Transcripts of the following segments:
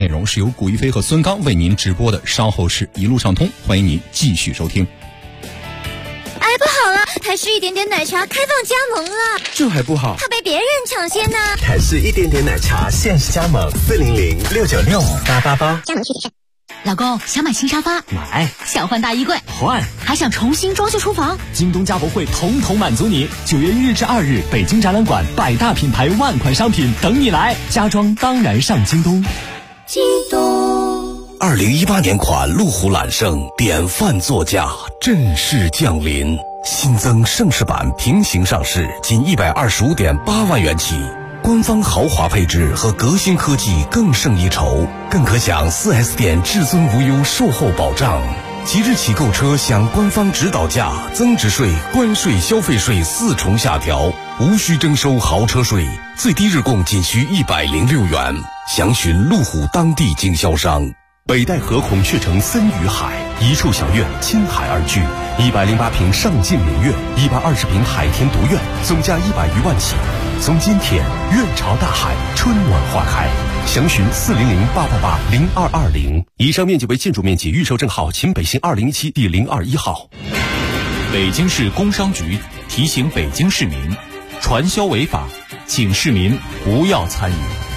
容是由古一飞和孙刚为您直播的，稍后是一路畅通，欢迎您继续收听。 哎，不好了，台式一点点奶茶开放加盟了， 这还不好， 怕被别人抢先呢。 台式一点点奶茶限时加盟400-696-5888， 加盟具体是。 老公，想买新沙发， 买； 想换大衣柜， 换； 还想重新装修厨房， 京东家博会统统满足你。9月1日至2日，北京展览馆100大品牌万款商品等你来，家装当然上京东。 京东。 2018年款路虎揽胜典范座驾正式降临，新增盛世版平行上市，仅125.8万元起。官方豪华配置和革新科技更胜一筹，更可享 4S 店至尊无忧售后保障。即日起购车享官方指导价、增值税、关税、消费税4重下调，无需征收豪车税，最低日供仅需106元。详询路虎当地经销商。北戴河孔雀城森与海，一处小院亲海而居，108平上镜明月，120平海天独院，总价100余万起。从今天，院朝大海，春暖花开。详询400-888-0220。以上面积为建筑面积，预售证号秦北新2017第021号。 北京市工商局提醒北京市民，传销违法，请市民不要参与。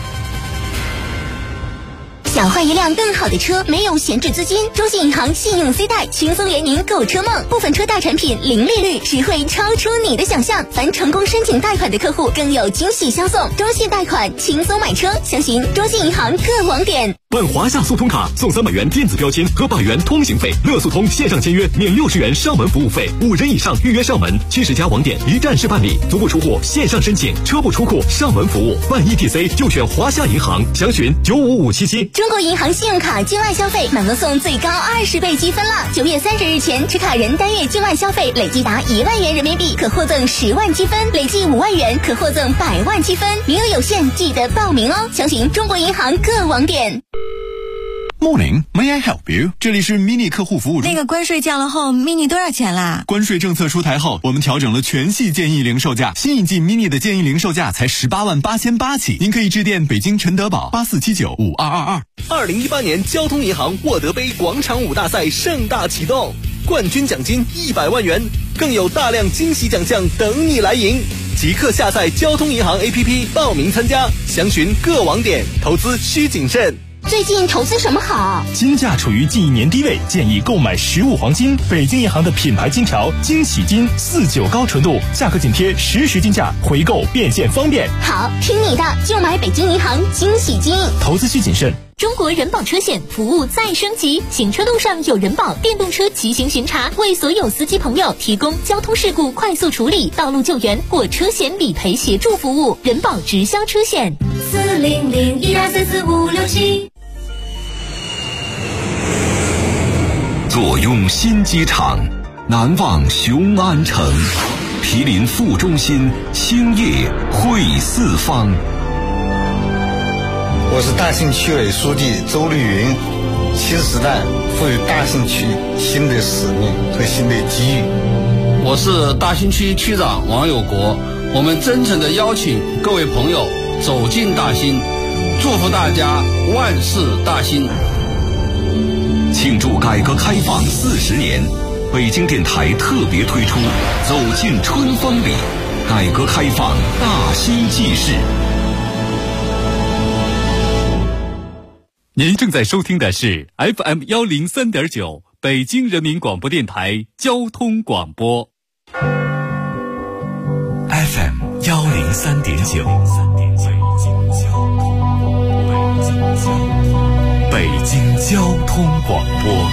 想换一辆更好的车，没有闲置资金，中信银行信用 C 贷轻松圆您购车梦，部分车贷产品零利率，实惠超出你的想象。凡成功申请贷款的客户更有惊喜相送，中信贷款轻松买车，详询中信银行各网点。 办华夏速通卡送300元电子标签和100元通行费，乐速通线上签约免60元上门服务费，5人以上预约上门，70家网点一站式办理，足不出户线上申请，车不出库上门服务，办 ETC 就选华夏银行，详询95577。 中国银行信用卡境外消费满额送最高20倍积分了！9月30日前持卡人单月境外消费累计达1万元人民币，可获赠10万积分；累计5万元可获赠100万积分，名额有限，记得报名哦！详询中国银行各网点。 Morning, may I help you？ 这里是 mini 客户服务中。 那个关税降了后 ，mini 多少钱啦？ 关税政策出台后，我们调整了全系建议零售价，新一季 mini 的建议零售价才18.888起，您可以致电北京陈德宝84795222。 2018年交通银行沃德杯广场舞大赛盛大启动，冠军奖金100万元，更有大量惊喜奖项等你来赢。即刻下载交通银行 APP 报名参加，详询各网点，投资需谨慎。 最近投资什么好？ 金价处于近1年低位，建议购买实物黄金。北京银行的品牌金条惊喜金49高纯度，价格紧贴实时金价，回购变现方便。 好，听你的，就买北京银行惊喜金。 投资需谨慎。 中国人保车险服务再升级，行车路上有人保电动车骑行巡查，为所有司机朋友提供交通事故快速处理、道路救援或车险理赔协助服务。人保直销车险400-1244-567。 坐拥新机场，难忘雄安城，毗邻副中心，兴业汇四方。 我是大兴区委书记周绿云，新时代赋予大兴区新的使命和新的机遇。 我是大兴区区长王有国，我们真诚地邀请各位朋友走进大兴，祝福大家万事大兴。 庆祝改革开放40年，北京电台特别推出走进春风里，改革开放大兴纪事。 您正在收听的是 FM 103.9北京人民广播电台交通广播。 FM 103.9，北京交通广播，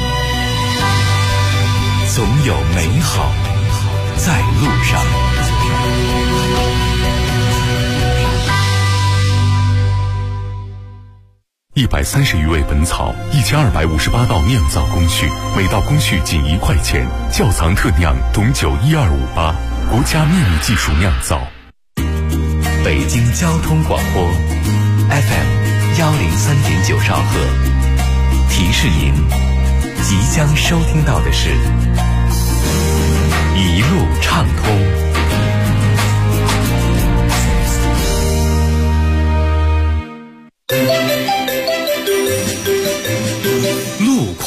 总有美好在路上。130余味本草，1258道酿造工序，每道工序仅1块钱。窖藏特酿董酒12588，国家秘密技术酿造。北京交通广播 FM 103.9兆赫，提示您即将收听到的是一路畅通。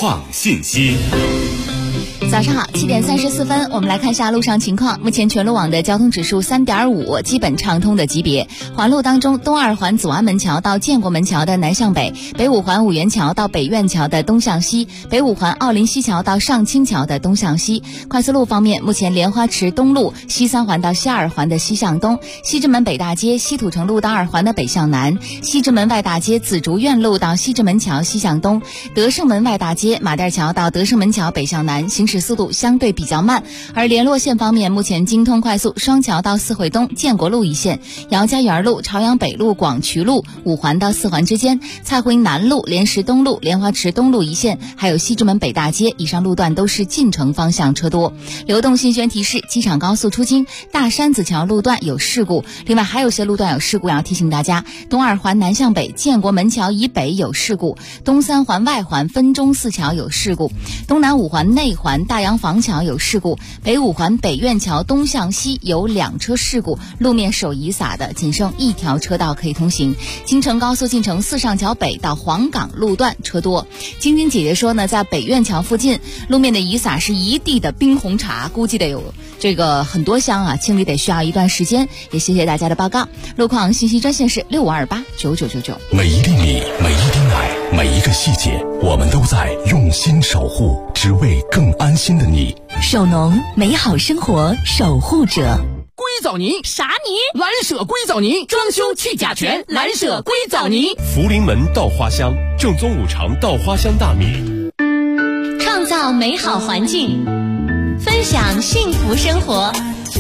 创信息。 早上好，7点34分，我们来看一下路上情况。目前全路网的交通指数3.5，基本畅通的级别。环路当中，东二环祖安门桥到建国门桥的南向北，北五环五元桥到北苑桥的东向西，北五环奥林西桥到上清桥的东向西。快速路方面，目前莲花池东路西3环到西2环的西向东，西直门北大街西土城路到2环的北向南，西直门外大街紫竹院路到西直门桥西向东，德胜门外大街马甸桥到德胜门桥北向南，行驶速度相对比较慢。而联络线方面，目前京通快速双桥到四惠东建国路一线，姚家园路朝阳北路广渠路5环到4环之间，蔡湖营南路莲石东路莲花池东路一线，还有西直门北大街以上路段都是进城方向车多。流动信息提示，机场高速出京大山子桥路段有事故，另外还有些路段有事故，要提醒大家，东二环南向北建国门桥以北有事故，东3环外环分钟寺桥有事故，东南5环内环大洋房桥有事故，北五环北苑桥东向西有2车事故，路面手遗撒的，仅剩1条车道可以通行。京承高速进城四上桥北到黄岗路段车多。晶晶姐姐说呢，在北苑桥附近路面的遗撒是一地的冰红茶，估计得有这个很多箱啊，清理得需要一段时间。也谢谢大家的报告。路况信息专线是65289999。 每一粒米，每一滴奶，每一个细节，我们都在用心守护，只为更安心的你。 手农，美好生活守护者。 硅藻泥啥泥？蓝舍硅藻泥，装修去甲醛，蓝舍硅藻泥。 福临门稻花香，正宗5常稻花香大米。 创造美好环境，分享幸福生活。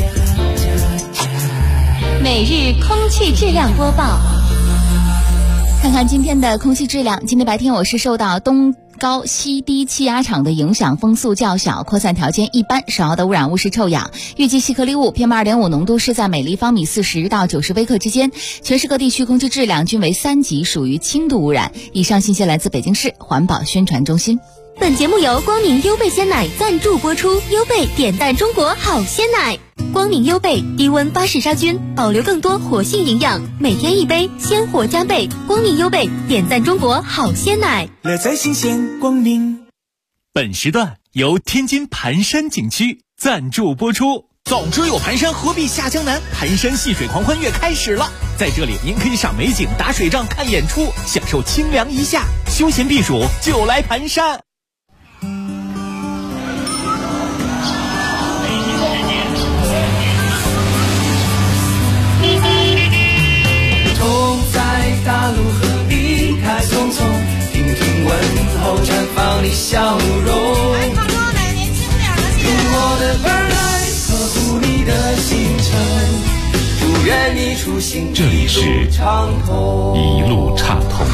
每日空气质量播报。看看今天的空气质量。今天白天我是受到东高西低气压场的影响，风速较小，扩散条件一般，首要的污染物是臭氧。预计细颗粒物 PM2.5 浓度是在每立方米40到90微克之间。全市各地区空气质量均为3级，属于轻度污染。以上信息来自北京市环保宣传中心。 本节目由光明优贝鲜奶赞助播出，优贝点赞中国好鲜奶。光明优贝低温巴氏杀菌，保留更多活性营养，每天1杯，鲜活加倍。光明优贝点赞中国好鲜奶， 乐在新鲜光明。 本时段由天津盘山景区赞助播出。 早知有盘山，何必下江南？盘山戏水狂欢月开始了，在这里您可以赏美景、打水仗、看演出，享受清凉一夏，休闲避暑就来盘山。 大路何必太匆匆，听听问候绽放的笑容。用我的耳来呵护你的行程，祝愿你出行这里是一路畅通。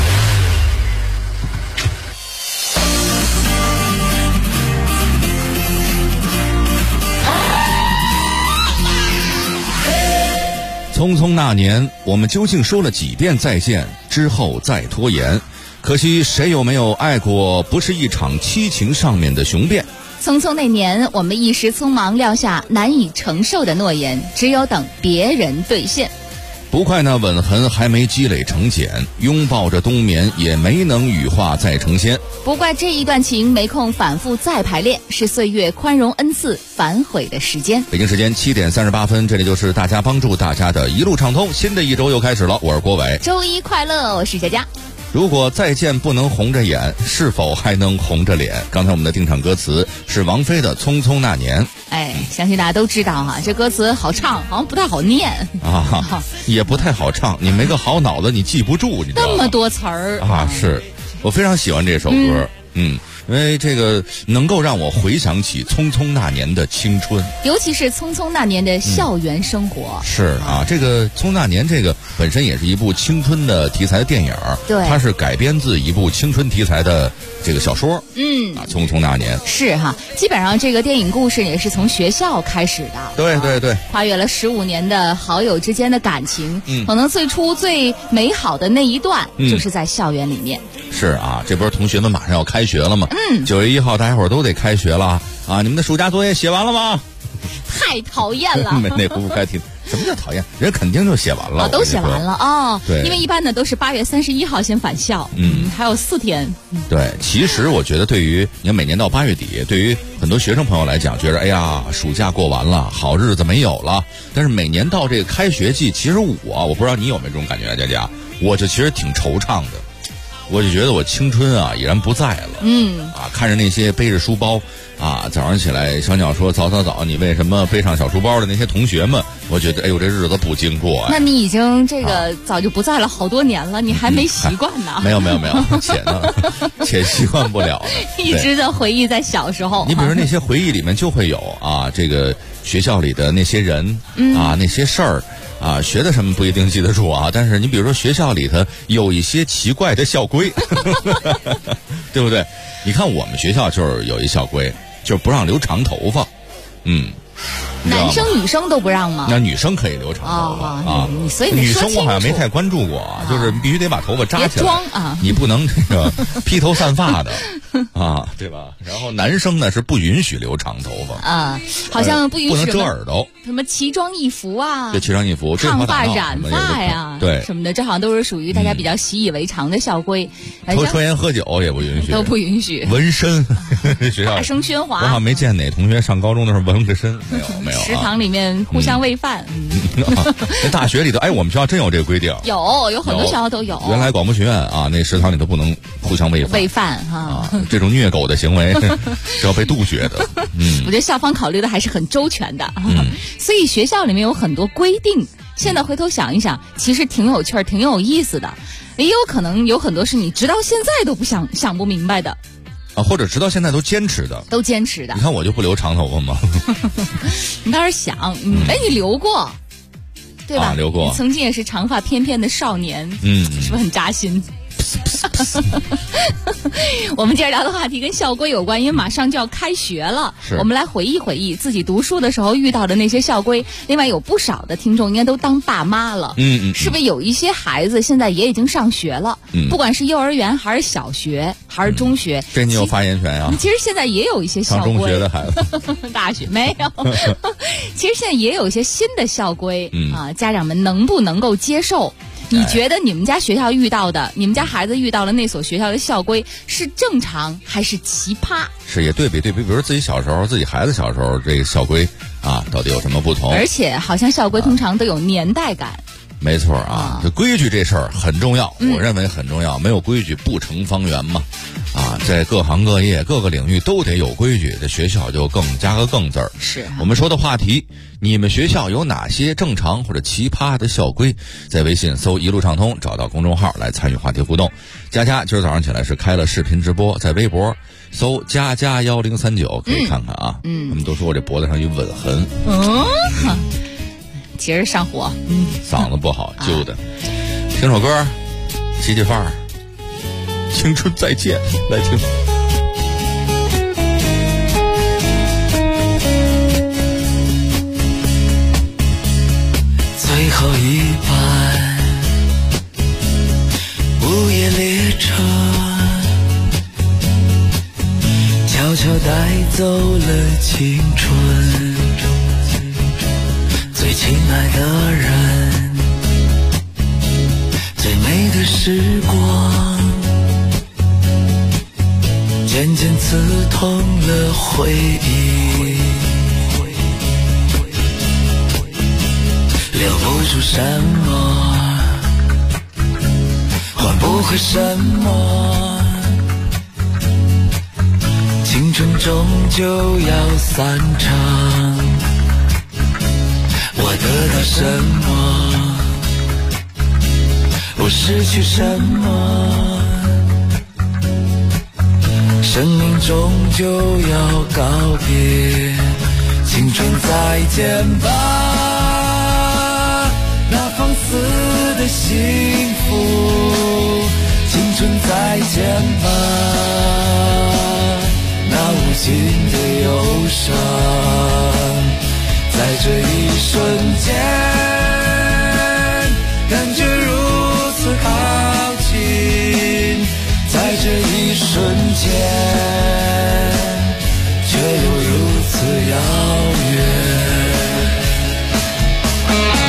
匆匆那年，我们究竟说了几遍再见，之后再拖延？可惜谁有没有爱过，不是一场七情上面的雄辩。 匆匆那年，我们一时匆忙撂下难以承受的诺言，只有等别人兑现。 不快那吻痕还没积累成茧，拥抱着冬眠也没能羽化再成仙。 不怪这一段情没空反复再排练，是岁月宽容恩赐反悔的时间。 北京时间7点38分，这里就是大家帮助大家的一路畅通，新的一周又开始了，我是郭伟。 周一快乐，我是佳佳。 如果再见不能红着眼，是否还能红着脸？刚才我们的定场歌词是王菲的《匆匆那年》。 相信大家都知道哈，这歌词好唱，好像不太好念啊，也不太好唱。你没个好脑子，你记不住，你知道吗？ 那么多词儿啊！是我非常喜欢这首歌，因为这个能够让我回想起匆匆那年的青春， 尤其是匆匆那年的校园生活。 是啊，这个匆匆那年这个本身也是一部青春的题材的电影， 对， 它是改编自一部青春题材的这个小说。匆匆那年是哈，基本上这个电影故事也是从学校开始的。 对对对， 跨越了15年的好友之间的感情，可能最初最美好的那一段就是在校园里面。 是啊，这不是同学们马上要开学了吗？9月1号大家伙都得开学了啊！你们的暑假作业写完了吗？ 太讨厌了。 那不开什么叫讨厌？人肯定就写完了， 都写完了哦。 对， 因为一般呢都是8月31号先返校，还有4天。 对，其实我觉得对于你看每年到8月底，对于很多学生朋友来讲，觉得哎呀，暑假过完了，好日子没有了。但是每年到这个开学季，其实我不知道你有没有这种感觉，佳佳，我就其实挺惆怅的。我就觉得我青春啊已然不在了。看着那些背着书包啊，早上起来小鸟说早，你为什么背上小书包的那些同学们，我觉得哎呦这日子不经过啊。 那你已经这个早就不在了好多年了，你还没习惯呢？ 没有，且习惯不了呢。 一直在回忆在小时候。 你比如说那些回忆里面就会有啊，这个学校里的那些人啊，那些事儿。学的什么不一定记得住啊，但是你比如说学校里头有一些奇怪的校规，对不对？你看我们学校就是有一校规，就是不让留长头发， 男生女生都不让吗？ 那女生可以留长头发啊， 所以你女生我好像没太关注过，就是必须得把头发扎起来， 别装啊， 你不能这个披头散发的啊，对吧？然后男生呢是不允许留长头发啊，好像不允许不能遮耳朵， 什么奇装异服啊， 对，奇装异服， 烫发染发呀， 对什么的，这好像都是属于大家比较习以为常的校规。 抽烟喝酒也不允许， 都不允许。 纹身，学校大声喧哗。 我好像没见哪同学上高中的时候纹个身，没有。 食堂里面互相喂饭。 那大学里头，哎，我们学校真有这个规定。 有很多学校都有。 原来广播学院啊，那食堂里头不能互相喂饭哈， 这种虐狗的行为是要被杜绝的。 我觉得校方考虑的还是很周全的，所以学校里面有很多规定。现在回头想一想，其实挺有趣儿，挺有意思的。也有可能有很多是你直到现在都想不明白的。 或者直到现在都坚持的。你看我就不留长头发吗？ 你倒是想，你留过，对吧？ 留过。 你曾经也是长发翩翩的少年，是不是很扎心？我们接着聊的话题跟校规有关，因为马上就要开学了，我们来回忆回忆自己读书的时候遇到的那些校规。另外有不少的听众应该都当爸妈了，是不是有一些孩子现在也已经上学了？不管是幼儿园还是小学还是中学， 这你有发言权呀。 其实现在也有一些校规， 上中学的孩子， 大学没有。其实现在也有一些新的校规家长们能不能够接受？你觉得你们家学校遇到的，你们家孩子遇到的那所学校的校规是正常还是奇葩？ 是也对比，比如说自己小时候，自己孩子小时候这个校规到底有什么不同？ 而且好像校规通常都有年代感。 没错啊，这规矩这事儿很重要，我认为很重要。没有规矩不成方圆嘛。在各行各业各个领域都得有规矩，这学校就更加个更字儿。 是我们说的话题，你们学校有哪些正常或者奇葩的校规？在微信搜一路畅通，找到公众号来参与话题互动。佳佳今儿早上起来是开了视频直播，在微博搜佳佳1039可以看看啊。他们都说我这脖子上有吻痕。 其实上火， 嗓子不好，揪的。听首歌，起起范儿。青春再见，来听。 最后一班午夜列车，悄悄带走了青春，最亲爱的人，最美的时光，渐渐刺痛了回忆，留不住什么，换不回什么，青春终究要散场。我得到什么，我失去什么，生命终究要告别，青春再见吧，那放肆的幸福，青春再见吧，那无尽的忧伤，在这一瞬间，感觉如此靠近，在这一瞬间，却又如此遥远。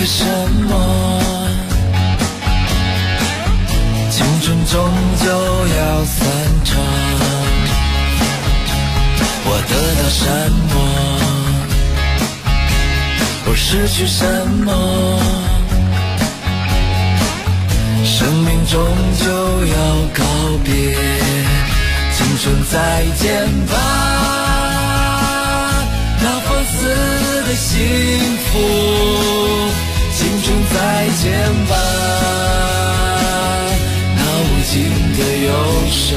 为什么青春终究要散场？我得到什么，我失去什么？生命终究要告别，青春再见吧，那放肆的幸福，青春再见吧，那无尽的忧伤，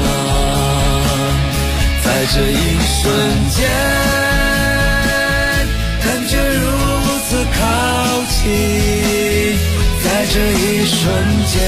在这一瞬间，感觉如此靠近，在这一瞬间，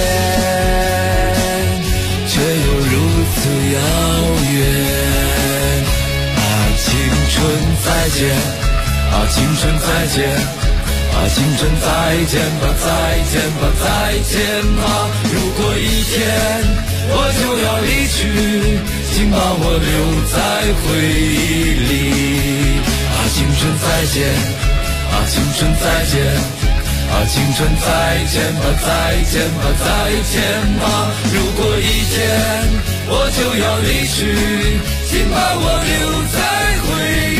却又如此遥远。啊，青春再见，啊，青春再见，啊，青春再见吧，再见吧，再见吧。如果一天我就要离去，请把我留在回忆里。啊，青春再见，啊，青春再见。啊，青春再见吧，再见吧，再见吧。如果一天我就要离去，请把我留在回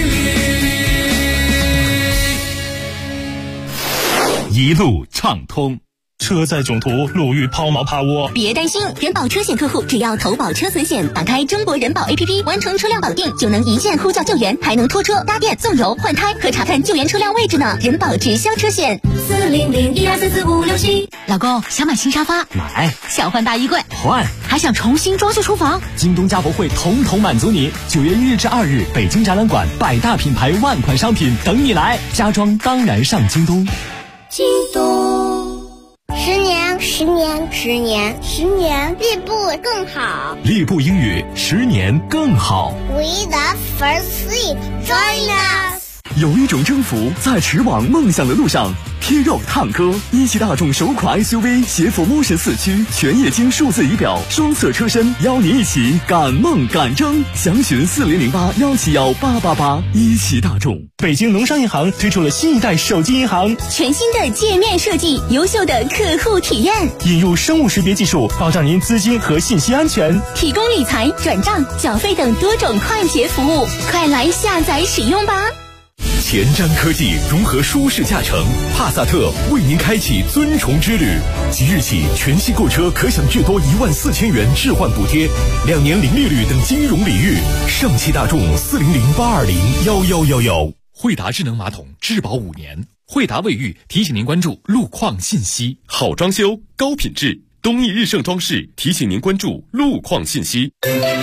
忆里。 一路畅通。车载囧途，路遇抛锚趴窝。 别担心，人保车险客户只要投保车损险，打开中国人保 APP， 完成车辆绑定，就能一键呼叫救援，还能拖车、搭电、送油、换胎和查看救援车辆位置呢。人保直销车险，40012444567。 老公想买新沙发， 买； 想换大衣柜， 换； 还想重新装修厨房， 京东家博会统统满足你。9月1日至2日，北京展览馆100大品牌万款商品等你来，家装当然上京东。 京东。10年，10年，10年，10年，励步更好。 励步英语10年更好。 We the first seat, join us。 有一种征服在驰往梦想的路上。T Rock 探歌，一汽大众首款 SUV 携辅 Motion 4驱，全液晶数字仪表，双色车身，邀你一起赶梦赶征。详询4008171888。一汽大众。 北京农商银行推出了新一代手机银行， 全新的界面设计，优秀的客户体验， 引入生物识别技术，保障您资金和信息安全， 提供理财、转账、缴费等多种快捷服务，快来下载使用吧。 前瞻科技融合舒适驾乘，帕萨特为您开启尊崇之旅。即日起，全系购车可享至多14000元置换补贴，2年零利率等金融礼遇。上汽大众40082011111。 惠达智能马桶质保5年，惠达卫浴提醒您关注路况信息。 好装修，高品质，东义日盛装饰提醒您关注路况信息。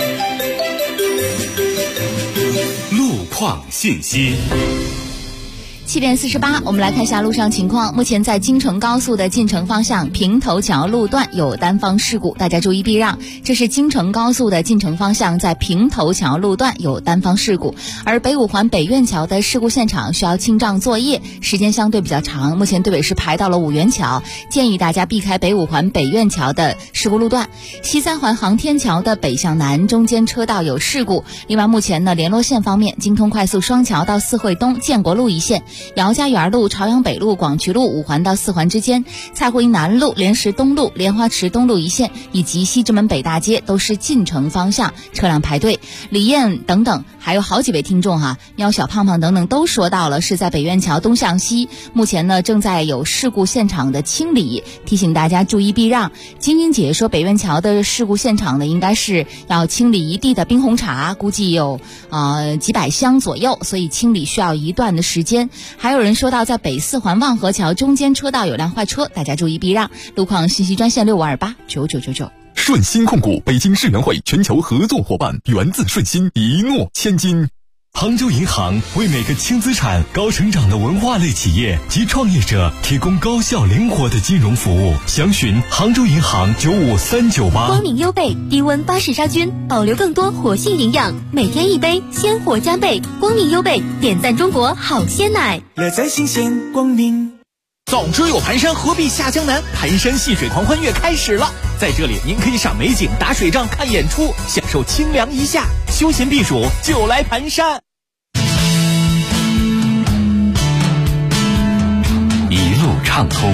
路况信息。 7点48，我们来看一下路上情况。目前在京承高速的进城方向平头桥路段有单方事故，大家注意避让。这是京承高速的进城方向，在平头桥路段有单方事故。而北五环北苑桥的事故现场需要清障作业，时间相对比较长，目前队尾是排到了五元桥，建议大家避开北五环北苑桥的事故路段。西三环航天桥的北向南中间车道有事故。另外目前呢，联络线方面，京通快速双桥到四惠东建国路一线，姚家园路、朝阳北路、广渠路5环到4环之间，蔡湖营南路、莲石东路、莲花池东路一线以及西直门北大街都是进城方向车辆排队。李艳等等还有好几位听众喵小胖胖等等都说到了是在北苑桥东向西，目前呢正在有事故现场的清理，提醒大家注意避让。晶晶姐说北苑桥的事故现场呢应该是要清理一地的冰红茶，估计有几百箱左右，所以清理需要一段的时间。还有人说到在北四环望河桥中间车道有辆坏车，大家注意避让。路况信息专线65289999。 顺鑫控股北京世园会全球合作伙伴，源自顺鑫，一诺千金。 杭州银行为每个轻资产、高成长的文化类企业及创业者提供高效灵活的金融服务。详询杭州银行95398。 光明优贝低温巴氏杀菌，保留更多活性营养，每天一杯，鲜活加倍。光明优贝点赞中国好鲜奶， 乐在新鲜光明。早知有盘山，何必下江南？盘山戏水狂欢月开始了，在这里您可以赏美景、打水仗、看演出，享受清凉一夏，休闲避暑就来盘山。 一路畅通，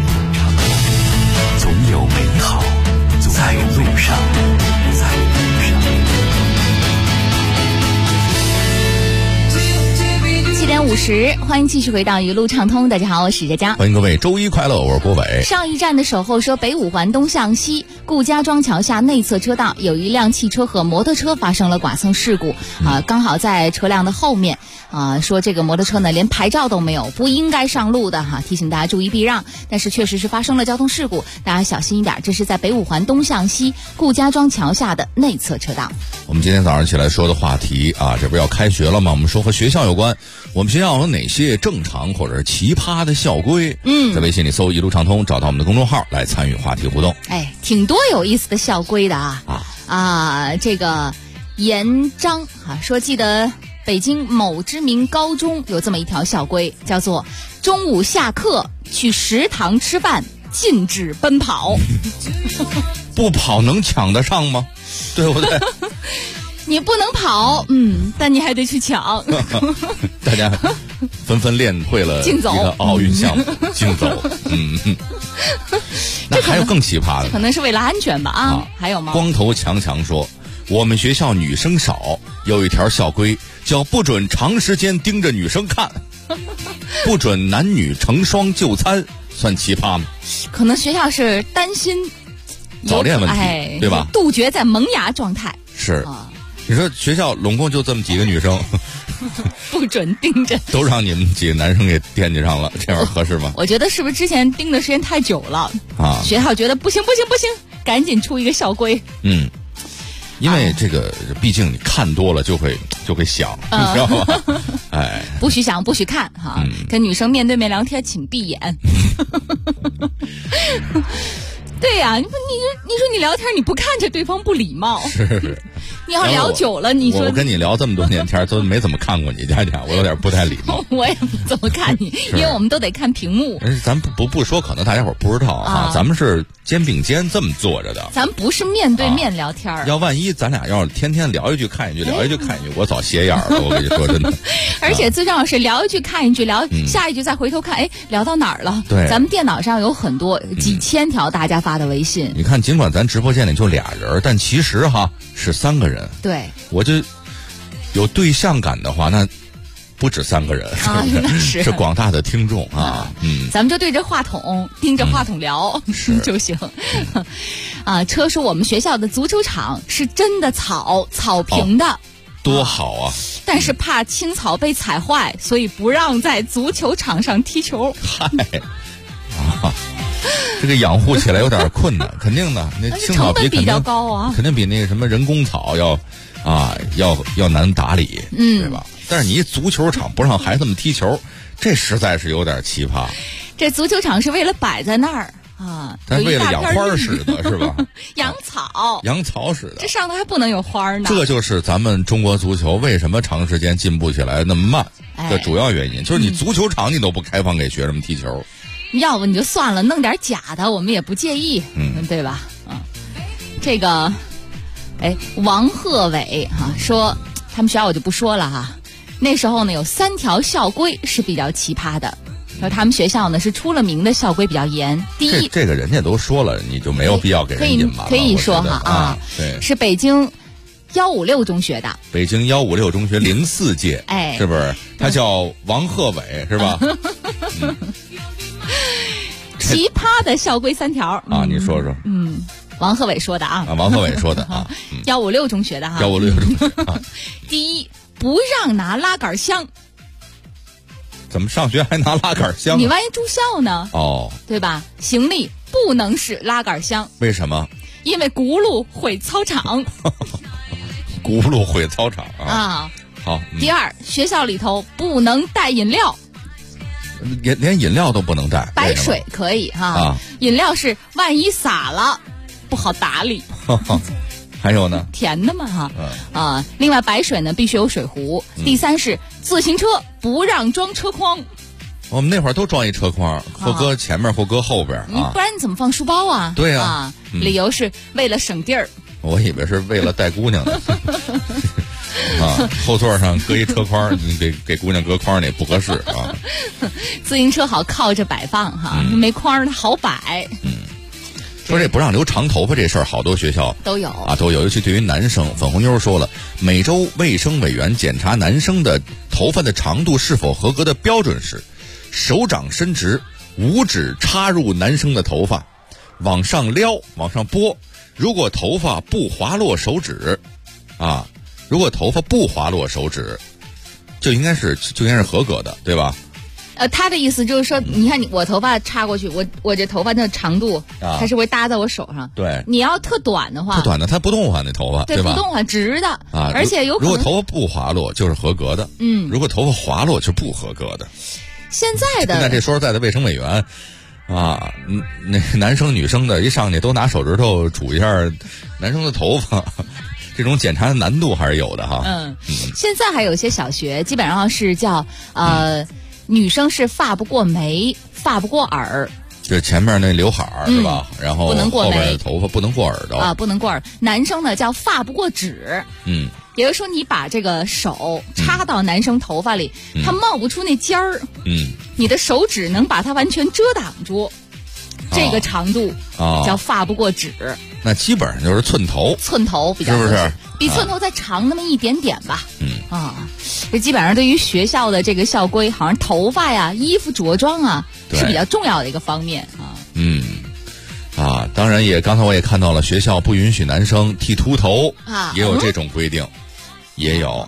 总有美好在路上。 7点50，欢迎继续回到一路畅通。大家好，我是史佳佳， 欢迎各位周一快乐，我是郭伟。 上一站的守候说，北五环东向西顾家庄桥下内侧车道有一辆汽车和摩托车发生了剐蹭事故，刚好在车辆的后面，说这个摩托车呢连牌照都没有，不应该上路的提醒大家注意避让。但是确实是发生了交通事故，大家小心一点。这是在北五环东向西顾家庄桥下的内侧车道。 我们今天早上起来说的话题这不要开学了吗？我们说和学校有关。我们学校有哪些正常或者是奇葩的校规？在微信里搜一路畅通，找到我们的公众号来参与话题互动。 挺多有意思的校规的这个严章说，记得北京某知名高中有这么一条校规，叫做中午下课去食堂吃饭，禁止奔跑。 不跑能抢得上吗？对不对？ 你不能跑，但你还得去抢。 大家纷纷练会了一个奥运项目竞走。那还有更奇葩的， 可能是为了安全吧还有吗？ 光头强强说，我们学校女生少，有一条校规叫不准长时间盯着女生看，不准男女成双就餐，算奇葩吗？ 可能学校是担心早恋问题，对吧？ 杜绝在萌芽状态。 是你说学校拢共就这么几个女生， 不准盯着， 都让你们几个男生给惦记上了，这样合适吗？ 我觉得是不是之前盯的时间太久了学校觉得不行，赶紧出一个校规。 因为这个毕竟你看多了就会想，你知道吗？ 不许想，不许看跟女生面对面聊天请闭眼。对呀，你说你聊天你不看着对方不礼貌。 是。 你要聊久了，你说我跟你聊这么多年天都没怎么看过你，佳佳，我有点不太礼貌。 我也不怎么看你，因为我们都得看屏幕。 咱不说，可能大家伙不知道咱们是肩并肩这么坐着的。 咱不是面对面聊天要万一咱俩要是天天聊一句看一句，聊一句看一句，我早斜眼了。我跟你说真的。 而且最重要是聊一句看一句，聊下一句再回头看，聊到哪儿了？ 对， 咱们电脑上有很多几千条大家发的微信。 你看，尽管咱直播间里就俩人，但其实是3个人。 对， 我就有对象感的话，那不止3个人，是广大的听众咱们就对着话筒，盯着话筒聊就行。车说我们学校的足球场是真的草坪的， 多好啊！ 但是怕青草被踩坏，所以不让在足球场上踢球。 这个养护起来有点困难，肯定的。那青草比较高肯定比那个什么人工草要难打理，对吧？但是你足球场不让孩子们踢球，这实在是有点奇葩。 这足球场是为了摆在那儿但为了养花使的是吧？ 养草使的，这上头还不能有花呢。 这就是咱们中国足球为什么长时间进步起来那么慢的主要原因，就是你足球场你都不开放给学生们踢球。 要不你就算了，弄点假的我们也不介意，对吧？这个，王鹤伟说他们学校我就不说了那时候呢有3条校规是比较奇葩的，说他们学校呢是出了名的校规比较严。第一， 这个人家都说了，你就没有必要给人隐瞒了。 可以说对， 是北京156中学的， 北京156中学04届，是不是？他叫王鹤伟是吧？ 奇葩的校规3条你说说。 王鹤伟说的王鹤伟说的 156中学的 156中学第一，不让拿拉杆箱。 怎么上学还拿拉杆箱？ 你万一住校呢？对吧？行李不能使拉杆箱。 为什么？ 因为轱辘毁操场。 轱辘毁操场好。 第二，学校里头不能带饮料。 连饮料都不能带， 白水可以饮料是万一洒了不好打理。 还有呢， 甜的嘛另外白水呢必须有水壶。第三是自行车不让装车筐。 我们那会儿都装一车筐，或搁前面或搁后边不然你怎么放书包啊？ 对啊理由是为了省地儿。 我以为是为了带姑娘呢。 后座上搁一车筐，你给姑娘搁筐里不合适啊。 自行车好靠着摆放哈，没筐它好摆。 说这不让留长头发这事儿，好多学校都有啊，都有。尤其对于男生，粉红妞说了，每周卫生委员检查男生的头发的长度是否合格的标准是：手掌伸直，5指插入男生的头发，往上撩，往上拨。如果头发不滑落手指，就应该是合格的，对吧？ 他的意思就是说，你看我头发插过去，我这头发的长度，它是会搭在我手上。 对， 你要特短的话， 特短的它不动啊，那头发，对吧？ 不动啊，直的啊，而且有可能如果头发不滑落就是合格的，如果头发滑落就不合格的。 现在这说实在的，卫生委员啊，那男生女生的一上去都拿手指头杵一下男生的头发。这种检查的难度还是有的哈。 现在还有些小学基本上是叫女生是发不过眉，发不过耳， 就是前面那刘海是吧？然后不能过眉， 后边的头发不能过耳朵啊，不能过耳。男生呢叫发不过指，也就是说你把这个手插到男生头发里，他冒不出那尖儿，你的手指能把它完全遮挡住，这个长度叫发不过指。 那基本上就是寸头比较合适，是不是？比寸头再长那么一点点吧。这基本上对于学校的这个校规，好像头发呀、衣服着装啊是比较重要的一个方面啊。 当然刚才我也看到了，学校不允许男生剃秃头也有这种规定，也有。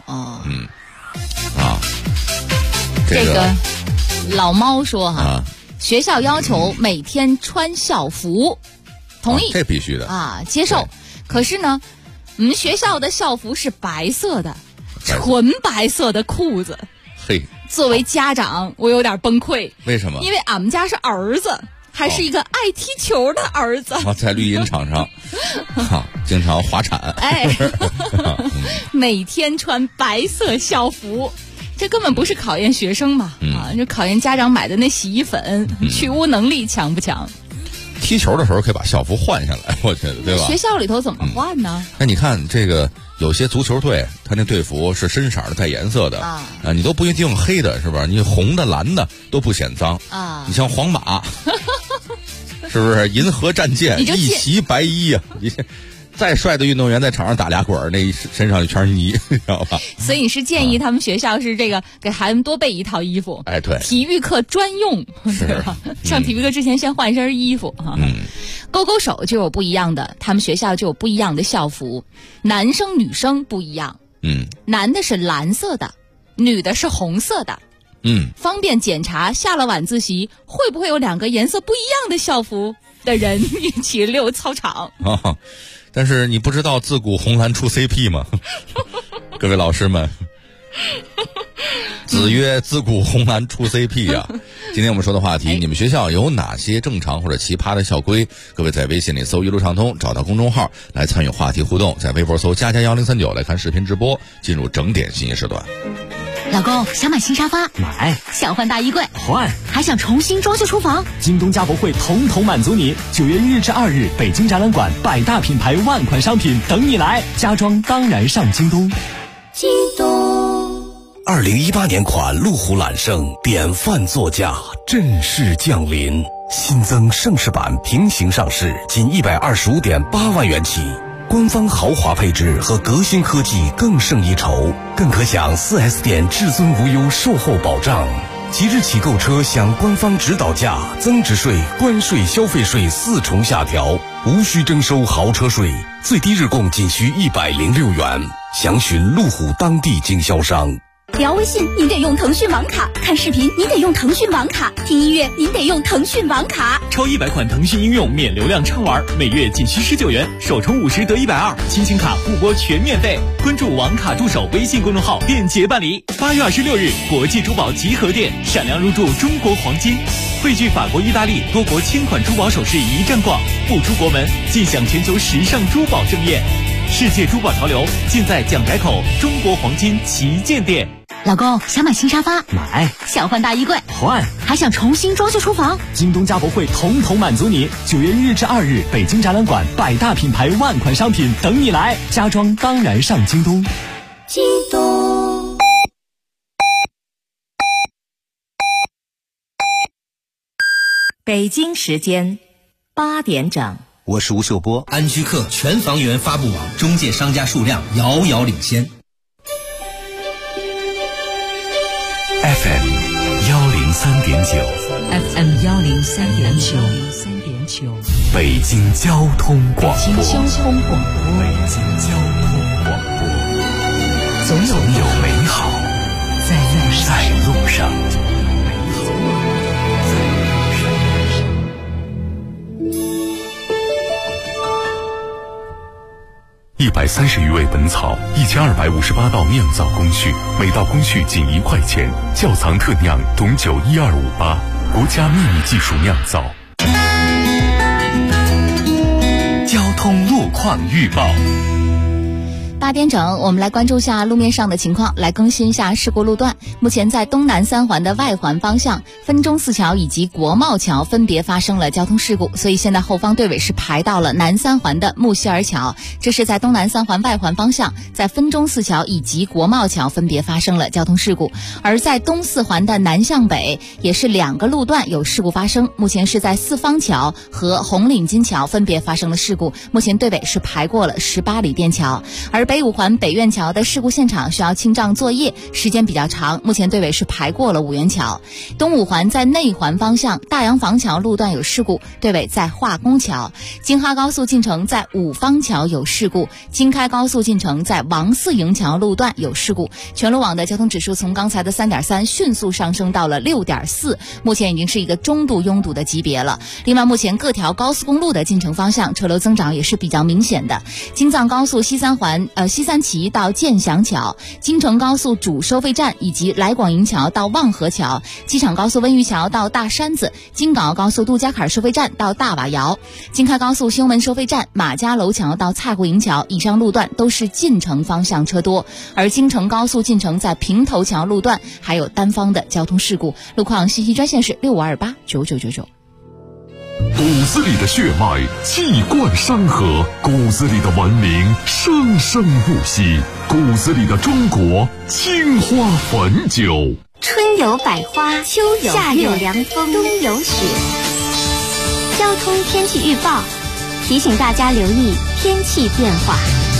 这个老猫说学校要求每天穿校服。同意， 这必须的接受。可是呢，我们学校的校服是白色的，纯白色的裤子。 嘿， 作为家长，我有点崩溃。 为什么？ 因为俺们家是儿子，还是一个爱踢球的儿子。 在绿茵场上，经常滑铲。 每天穿白色校服。这根本不是考验学生嘛，就考验家长买的那洗衣粉，去污能力强不强？ 踢球的时候可以把校服换下来，我觉得，对吧？ 学校里头怎么换呢？ 那你看这个有些足球队，他那队服是深色的、带颜色的你都不一定用黑的，是吧？你红的、蓝的都不显脏你像皇马，是不是？银河战舰一袭白衣啊！再帅的运动员在场上打俩滚，那身上就全是泥，你知道吧？ 所以你是建议他们学校是这个给孩子们多备一套衣服， 对， 体育课专用，对吧？上体育课之前先换一身衣服勾勾手就有不一样的，他们学校就有不一样的校服，男生女生不一样，男的是蓝色的，女的是红色的，方便检查下了晚自习会不会有2个颜色不一样的校服的人一起溜操场。 但是你不知道自古红蓝出 CP 吗？各位老师们，子曰自古红蓝出 CP 啊。今天我们说的话题，你们学校有哪些正常或者奇葩的校规？各位在微信里搜一路畅通，找到公众号来参与话题互动，在微博搜加1039来看视频直播，进入整点信息时段。 老公，想买新沙发？ 买。 想换大衣柜？ 换。 还想重新装修厨房？ 京东家博会统统满足你！9月1日至2日，北京展览馆100大品牌万款商品等你来，家装当然上京东。 京东。 2018年款路虎揽胜典范座驾正式降临，新增盛世版平行上市，仅125.8万元起。官方豪华配置和革新科技更胜一筹，更可享 4S 店至尊无忧售后保障。即日起购车享官方指导价、增值税、关税、消费税4重下调，无需征收豪车税，最低日供仅需106元。详询路虎当地经销商。 聊微信您得用腾讯网卡，看视频您得用腾讯网卡，听音乐您得用腾讯网卡。 超100款腾讯应用免流量畅玩，每月仅需19元，首充50得120，亲情卡互拨全免费。关注网卡助手微信公众号，便捷办理。8月26日，国际珠宝集合店闪亮入驻中国黄金，汇聚法国、意大利多国千款珠宝首饰一站逛，不出国门尽享全球时尚珠宝盛宴。世界珠宝潮流尽在蒋宅口中国黄金旗舰店。 老公，想买新沙发？ 买。 想换大衣柜？ 换。 还想重新装修厨房？ 京东家博会统统满足你！9月1日至2日，北京展览馆100大品牌万款商品等你来，家装当然上京东。 激动。 北京时间8点整。 我是吴秀波。 安居客全房源发布网中介商家数量遥遥领先。 FM 103.9 FM 103.9 北京交通广播。 北京交通广播。总有美好在路上。 130余味本草，1258道酿造工序，每道工序仅1块钱。窖藏特酿董酒12588，国家秘密技术酿造。 交通路况预报。 8点整，我们来关注一下路面上的情况，来更新一下事故路段。目前在东南三环的外环方向，分钟寺桥以及国贸桥分别发生了交通事故，所以现在后方队尾是排到了南三环的木樨尔桥。这是在东南三环外环方向，在分钟寺桥以及国贸桥分别发生了交通事故。而在东四环的南向北，也是2个路段有事故发生，目前是在四方桥和红领巾桥分别发生了事故，目前队尾是排过了18里店桥。而北五环北苑桥的事故现场需要清障作业，时间比较长，目前队尾是排过了五元桥。东五环在内环方向大洋房桥路段有事故，队尾在化工桥。京哈高速进城在五方桥有事故，京开高速进城在王四营桥路段有事故。全路网的交通指数从刚才的 3.3 迅速上升到了 6.4， 目前已经是一个中度拥堵的级别了。另外目前各条高速公路的进城方向车流增长也是比较明显的。京藏高速西三旗到建祥桥，京承高速主收费站以及来广营桥到望河桥，机场高速温榆桥到大山子，京港澳高速杜家坎收费站到大瓦窑，京开高速修门收费站马家楼桥到蔡湖营桥，以上路段都是进城方向车多。而京承高速进城在平头桥路段还有单方的交通事故。路况信息专线是65289999。 骨子里的血脉气贯山河，骨子里的文明生生不息，骨子里的中国青花汾酒。 春有百花，秋有夏有凉风，冬有雪。交通天气预报提醒大家留意天气变化。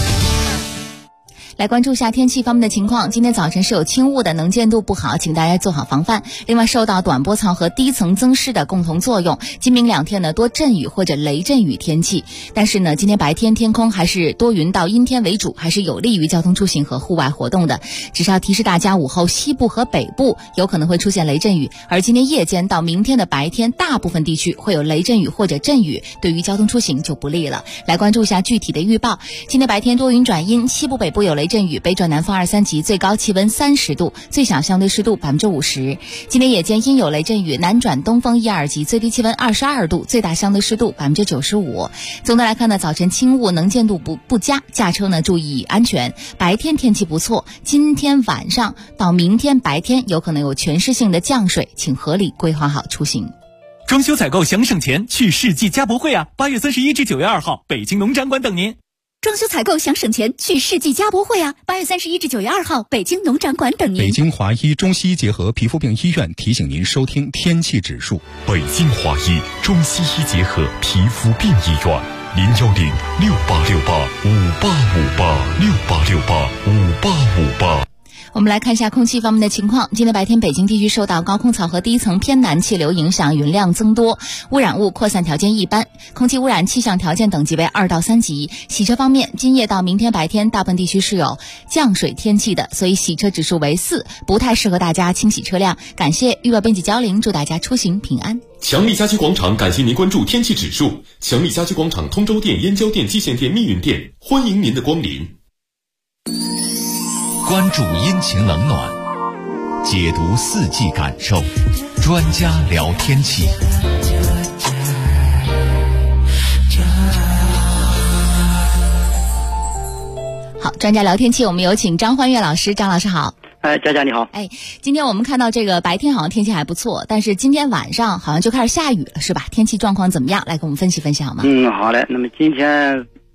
来关注一下天气方面的情况。今天早晨是有轻雾的，能见度不好，请大家做好防范。另外受到短波槽和低层增湿的共同作用，今明2天呢多阵雨或者雷阵雨天气。但是呢今天白天天空还是多云到阴天为主，还是有利于交通出行和户外活动的。只是要提示大家，午后西部和北部有可能会出现雷阵雨，而今天夜间到明天的白天大部分地区会有雷阵雨或者阵雨，对于交通出行就不利了。来关注一下具体的预报。今天白天多云转阴，西部北部有雷阵雨，北转南风2、3级，最高气温30度，最小相对湿度50%。今天夜间阴有雷阵雨，南转东风1、2级，最低气温22度，最大相对湿度95%。总的来看呢，早晨轻雾，能见度不佳，驾车呢注意安全。白天天气不错，今天晚上到明天白天有可能有全市性的降水，请合理规划好出行。 装修采购想省钱，去世纪家博会啊！8月31至9月2号，北京农展馆等您。 装修采购想省钱，去世纪家博会啊！8月31至9月2号，北京农展馆等您。 北京华医中西医结合皮肤病医院提醒您收听天气指数。 北京华医中西医结合皮肤病医院，010-6868-5858，6868-5858。 我们来看一下空气方面的情况。今天白天北京地区受到高空槽和低层偏南气流影响，云量增多，污染物扩散条件一般，空气污染气象条件等级为2到3级。洗车方面，今夜到明天白天大部分地区是有降水天气的，所以洗车指数为4，不太适合大家清洗车辆。感谢预报编辑焦玲，祝大家出行平安。 强力家居广场感谢您关注天气指数。强力家居广场通州店、燕郊店、蓟县店、密云店，欢迎您的光临。 关注阴晴冷暖，解读四季感受，专家聊天气。 好，专家聊天气，我们有请张欢月老师。张老师好。 佳佳你好。 今天我们看到这个白天好像天气还不错，但是今天晚上好像就开始下雨了，是吧？天气状况怎么样？来给我们分析分析好吗？ 好嘞。那么今天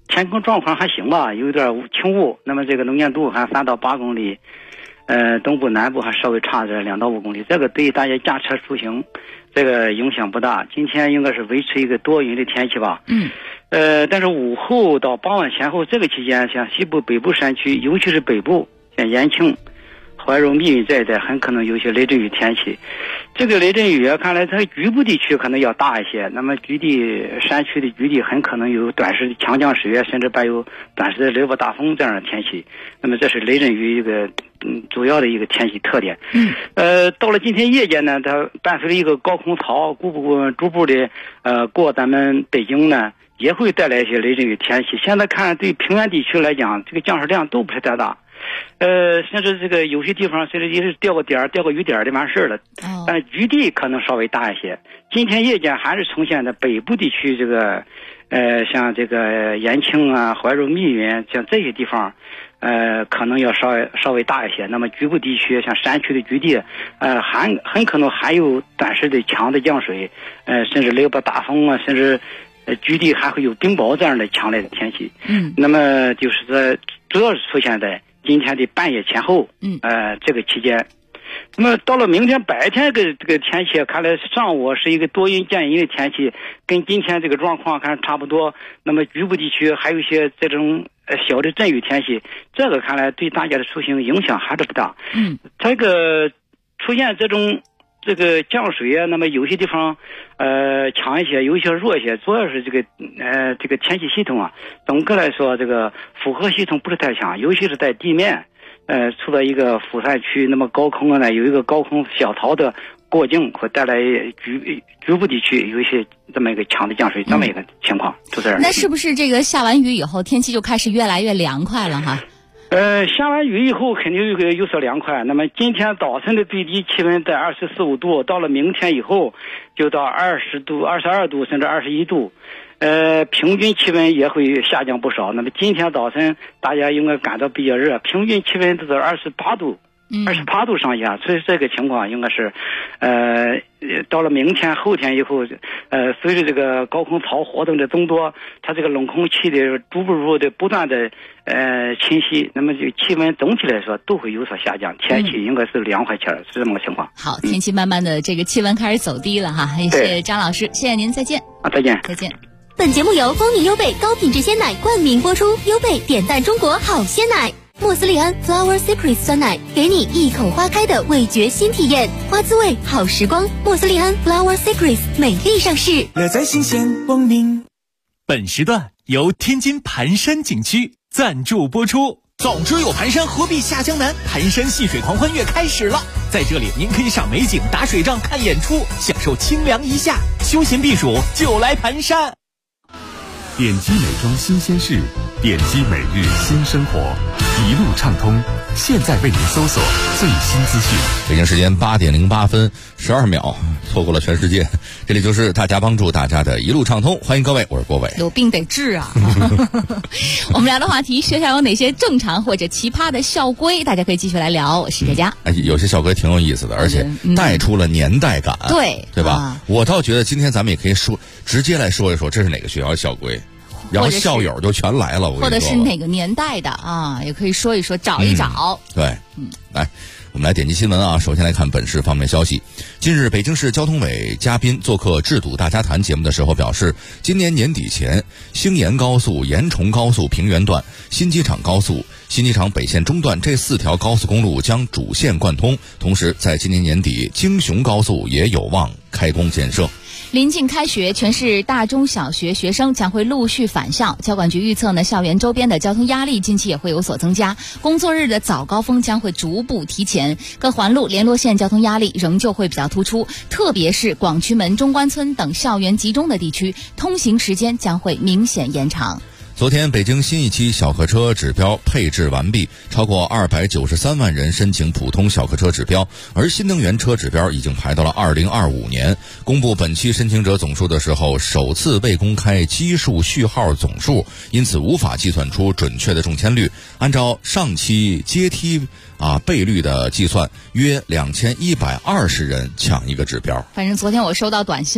天空状况还行吧，有点轻雾，那么这个能见度还3到8公里，东部南部还稍微差着2到5公里，这个对大家驾车出行这个影响不大。今天应该是维持一个多云的天气吧。但是午后到傍晚前后这个期间，像西部北部山区，尤其是北部，像延庆、怀柔、密云这一带，很可能有些雷阵雨天气。这个雷阵雨看来它局部地区可能要大一些，那么局地山区的局地很可能有短时的强降水，甚至伴有短时的雷暴大风这样的天气。那么这是雷阵雨一个主要的一个天气特点。到了今天夜间呢，它伴随着一个高空槽逐步的过咱们北京呢，也会带来一些雷阵雨天气。现在看对平原地区来讲，这个降水量都不是太大。甚至这个有些地方甚至也是掉个雨点的完事了，但是局地可能稍微大一些。今天夜间还是呈现的北部地区这个像这个延庆啊、怀柔、密云像这些地方可能要稍微大一些。那么局部地区像山区的局地很可能还有短时的强的降水，甚至雷暴大风啊，甚至局地还会有冰雹这样的强烈的天气。那么就是在主要是出现在今天的半夜前后，这个期间。那么到了明天白天这个天气，看来上午是一个多云见阴的天气，跟今天这个状况看差不多。那么局部地区还有一些这种小的阵雨天气，这个看来对大家的出行影响还是不大。这个出现这个降水啊，那么有些地方强一些，有一些弱一些，主要是这个天气系统啊，总个来说这个负荷系统不是太强，尤其是在地面处在一个俯瞰区，那么高空呢有一个高空小槽的过境，会带来局部地区有一些这么一个强的降水，这么一个情况。就这样。 那是不是这个下完雨以后天气就开始越来越凉快了哈？ 下完雨以后肯定有所凉快。那么今天早晨的最低气温在24、25度，到了明天以后就到20度、22度甚至21度，平均气温也会下降不少。那么今天早晨大家应该感到比较热，平均气温都在28度。28度上下，所以这个情况应该是，到了明天后天以后，随着这个高空槽活动的增多，它这个冷空气的逐步的不断的侵袭，那么这个气温总体来说都会有所下降，天气应该是凉快起来，是这么个情况。 好，天气慢慢的这个气温开始走低了哈，谢谢张老师，谢谢您，再见。 再见。 再见。 本节目由丰宁优贝高品质鲜奶冠名播出，优贝点赞中国好鲜奶。莫斯利安 Flower Secret 酸奶，给你一口花开的味觉新体验，花滋味好时光。莫斯利安 Flower Secret 美丽上市， 乐在新鲜光明。本时段由天津盘山景区赞助播出。总之有盘山，何必下江南？盘山戏水狂欢月开始了，在这里您可以赏美景、打水仗、看演出，享受清凉一夏，休闲避暑就来盘山。 点击美妆新鲜事，点击每日新生活，一路畅通。现在为您搜索最新资讯。 北京时间8点08分12秒，错过了全世界。这里就是大家帮助大家的一路畅通，欢迎各位，我是郭伟。 有病得治啊！我们聊的话题，学校有哪些正常或者奇葩的校规？大家可以继续来聊。我是佳佳。 有些校规挺有意思的，而且带出了年代感，对吧？我倒觉得今天咱们也可以直接来说一说这是哪个学校的校规。然后校友就全来了， 或者是哪个年代的啊，也可以说一说，找一找。 对，来，我们来点击新闻啊。首先来看本市方面消息。近日，北京市交通委嘉宾做客制堵大家谈节目的时候表示，今年年底前，兴延高速、延崇高速平原段、新机场高速、新机场北线中段这4条高速公路将主线贯通，同时在今年年底，京雄高速也有望开工建设。 临近开学，全市大中小学学生将会陆续返校。交管局预测呢，校园周边的交通压力近期也会有所增加，工作日的早高峰将会逐步提前，各环路、联络线交通压力仍旧会比较突出，特别是广渠门、中关村等校园集中的地区，通行时间将会明显延长。 昨天，北京新一期小客车指标配置完毕，超过293万人申请普通小客车指标，而新能源车指标已经排到了2025年。公布本期申请者总数的时候，首次未公开基数序号总数，因此无法计算出准确的中签率。按照上期阶梯倍率的计算，约2120人抢一个指标。 反正昨天我收到短信了，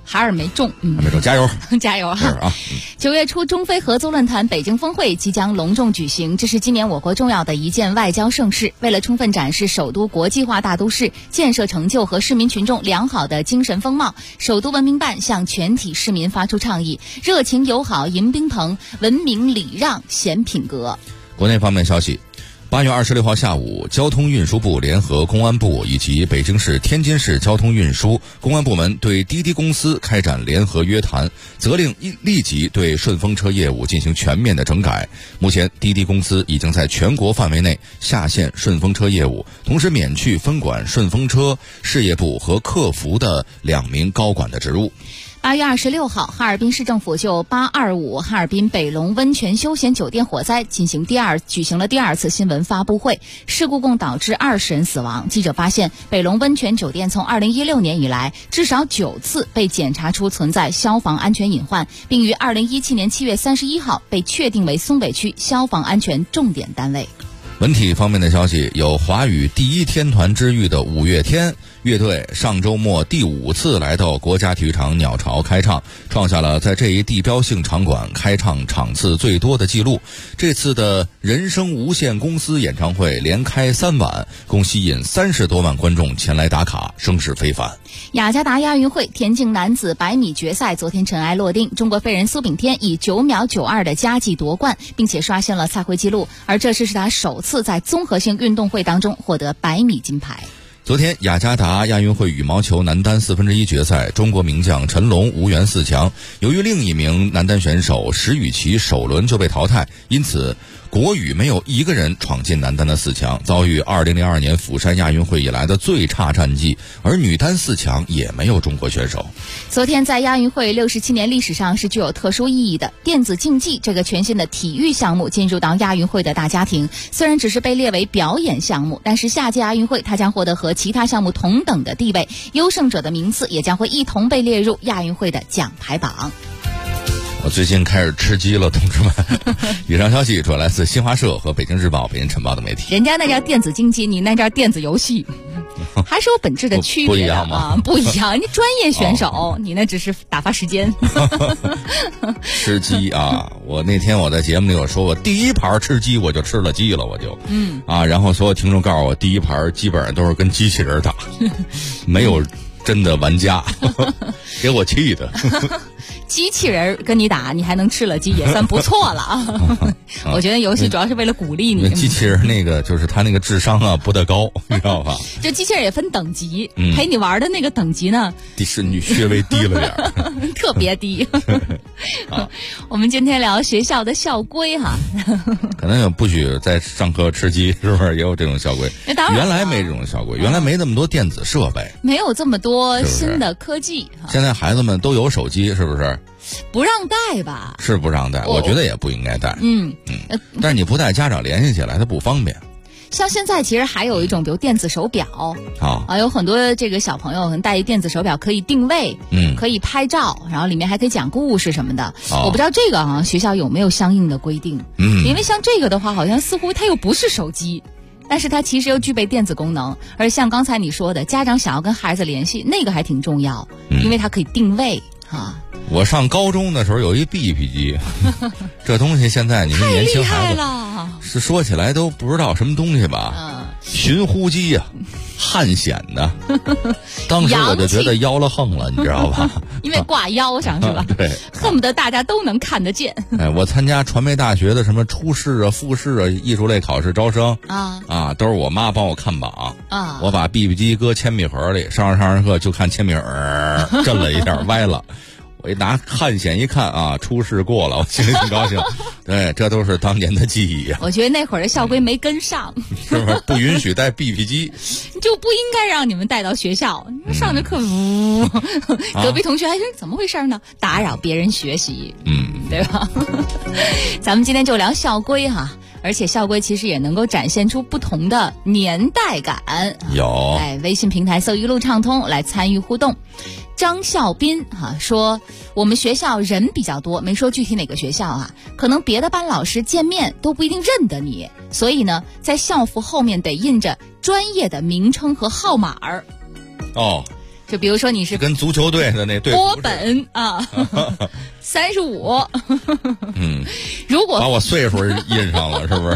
还是没中， 还没中，加油， 加油哈！啊！9月初，中非合作论坛北京峰会即将隆重举行，这是今年我国重要的一件外交盛事。为了充分展示首都国际化大都市建设成就和市民群众良好的精神风貌，首都文明办向全体市民发出倡议：热情友好迎宾朋，文明礼让显品格。 国内方面消息。8月26号下午，交通运输部联合公安部以及北京市、天津市交通运输公安部门对滴滴公司开展联合约谈，责令立即对顺风车业务进行全面的整改。目前，滴滴公司已经在全国范围内下线顺风车业务，同时免去分管顺风车事业部和客服的2名高管的职务。 8月26号，哈尔滨市政府就825哈尔滨北龙温泉休闲酒店火灾举行了第二次新闻发布会。事故共导致20人死亡。记者发现，北龙温泉酒店从2016年以来至少9次被检查出存在消防安全隐患，并于2017年7月31号被确定为松北区消防安全重点单位。 文体方面的消息，有华语第一天团之誉的五月天乐队上周末第5次来到国家体育场鸟巢开唱，创下了在这一地标性场馆开唱场次最多的记录。这次的人生无限公司演唱会连开3晚，共吸引30多万观众前来打卡，声势非凡。 雅加达亚运会田径男子100米决赛昨天尘埃落定，中国飞人苏炳添以9秒92的佳绩夺冠，并且刷新了赛会纪录，而这是他首次在综合性运动会当中获得100米金牌。 昨天雅加达亚运会羽毛球男单1/4决赛，中国名将陈龙无缘4强。由于另一名男单选手石宇奇首轮就被淘汰，因此国羽没有一个人闯进男单的4强，遭遇2002年釜山亚运会以来的最差战绩，而女单4强也没有中国选手。 昨天在亚运会67年历史上是具有特殊意义的，电子竞技这个全新的体育项目进入到亚运会的大家庭。虽然只是被列为表演项目，但是下届亚运会它将获得和其他项目同等的地位，优胜者的名次也将会一同被列入亚运会的奖牌榜。 我最近开始吃鸡了，同志们。以上消息主要来自新华社和北京日报、北京晨报的媒体。 人家那叫电子竞技，你那叫电子游戏，还是有本质的区别的。 不一样吗？ 不一样，你专业选手，你那只是打发时间。 吃鸡啊！我那天我在节目里有说，我第一盘吃鸡我就吃了鸡了，我就然后所有听众告诉我，第一盘基本上都是跟机器人打，没有真的玩家，给我气的。 机器人跟你打，你还能吃了鸡，也算不错了啊！我觉得游戏主要是为了鼓励你。 机器人那个就是他那个智商啊不太高，你知道吧？ 这机器人也分等级，陪你玩的那个等级呢， 是你稍微低了点特别低。我们今天聊学校的校规哈， 可能也不许在上课吃鸡，是不是也有这种校规？原来没这种校规，原来没那么多电子设备， 没有这么多新的科技。 现在孩子们都有手机，是不是？ 不让带吧？ 是不让带，我觉得也不应该带。但是你不带，家长联系起来他不方便。 像现在其实还有一种，比如电子手表有很多这个小朋友可能带一电子手表可以定位，可以拍照，然后里面还可以讲故事什么的。我不知道这个学校有没有相应的规定。因为像这个的话，好像似乎它又不是手机，但是它其实又具备电子功能。而像刚才你说的，家长想要跟孩子联系，那个还挺重要，因为它可以定位我上高中的时候有一 BP 机，这东西现在你们年轻孩子是说起来都不知道什么东西吧？寻呼机呀，汉显的，当时我就觉得腰了横了，你知道吧？ 因为挂腰上是吧？ 对， 恨不得大家都能看得见。 我参加传媒大学的什么初试啊、复试啊、艺术类考试招生都是我妈帮我看榜我把 BB 机搁铅笔盒里，上着课就看铅笔盒震了一下，歪了。我一拿汉显一看初试过了，我心里挺高兴。对，这都是当年的记忆我觉得那会儿的校规没跟上， 是不是？不允许带 BP 机， 就不应该让你们带到学校。上着课，隔壁同学还说怎么回事呢？打扰别人学习，对吧？咱们今天就聊校规哈。而且校规其实也能够展现出不同的年代感。 有， 微信平台搜一路畅通来参与互动。张孝斌说，我们学校人比较多，没说具体哪个学校可能别的班老师见面都不一定认得你，所以呢，在校服后面得印着专业的名称和号码。 就比如说你是跟足球队的那队波本啊，35。如果把我岁数印上了，是不是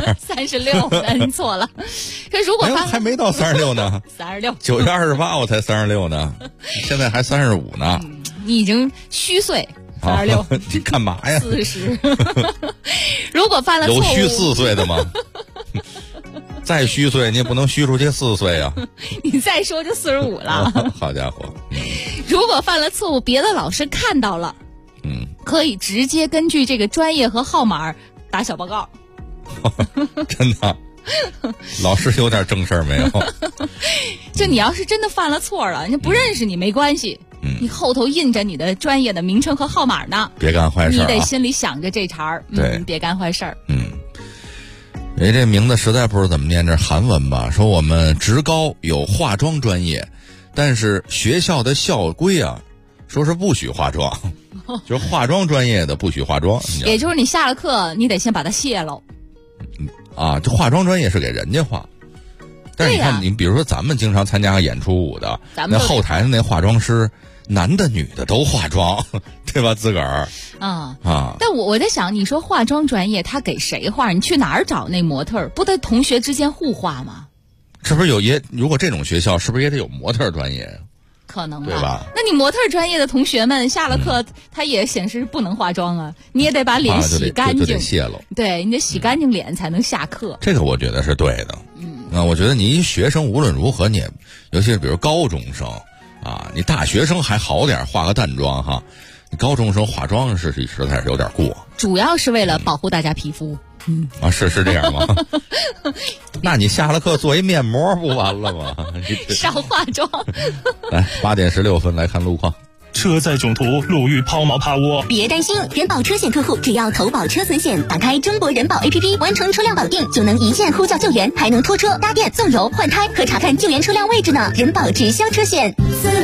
？36，你错了。可如果还没到36呢 ，36。 9月28我才36呢，现在还35呢。 你已经虚岁。36， 你干嘛呀 ？40。如果犯了错误， 有虚4岁的吗？再虚岁你也不能虚出去4岁啊！ 你再说就45了。 好家伙！ 如果犯了错误，别的老师看到了，可以直接根据这个专业和号码打小报告。 真的，老师有点正事儿没有？ 就你要是真的犯了错了，人家不认识你没关系。你后头印着你的专业的名称和号码呢， 别干坏事你得心里想着这茬儿，别干坏事儿。 这名字实在不知怎么念，这韩文吧？说我们职高有化妆专业，但是学校的校规啊，说是不许化妆，就是化妆专业的不许化妆。 也就是你下了课，你得先把它卸了。 这化妆专业是给人家化。但是你看，你比如说咱们经常参加演出舞的，那后台的那化妆师，男的女的都化妆，对吧？自个儿但我在想，你说化妆专业他给谁化？你去哪儿找那模特儿？不得同学之间互化吗？ 是不是如果这种学校，是不是也得有模特专业？ 可能吧， 对吧？ 那你模特专业的同学们下了课，他也显示不能化妆啊，你也得把脸洗干净， 就得卸了。 对，你得洗干净脸才能下课。 这个我觉得是对的。我觉得你一学生无论如何，你也尤其是比如高中生啊，你大学生还好点，化个淡妆哈，你高中生化妆实在是有点过。 主要是为了保护大家皮肤。 是这样吗？那你下了课做一面膜不完了吗？ 少化妆。 来，8点16分来看路况。 车载种途，路遇抛锚趴窝。 别担心，人保车险客户只要投保车损险，打开中国人保 APP， 完成车辆保定，就能一键呼叫救援，还能拖车、搭电、送油、换胎和查看救援车辆位置呢。人保直销车险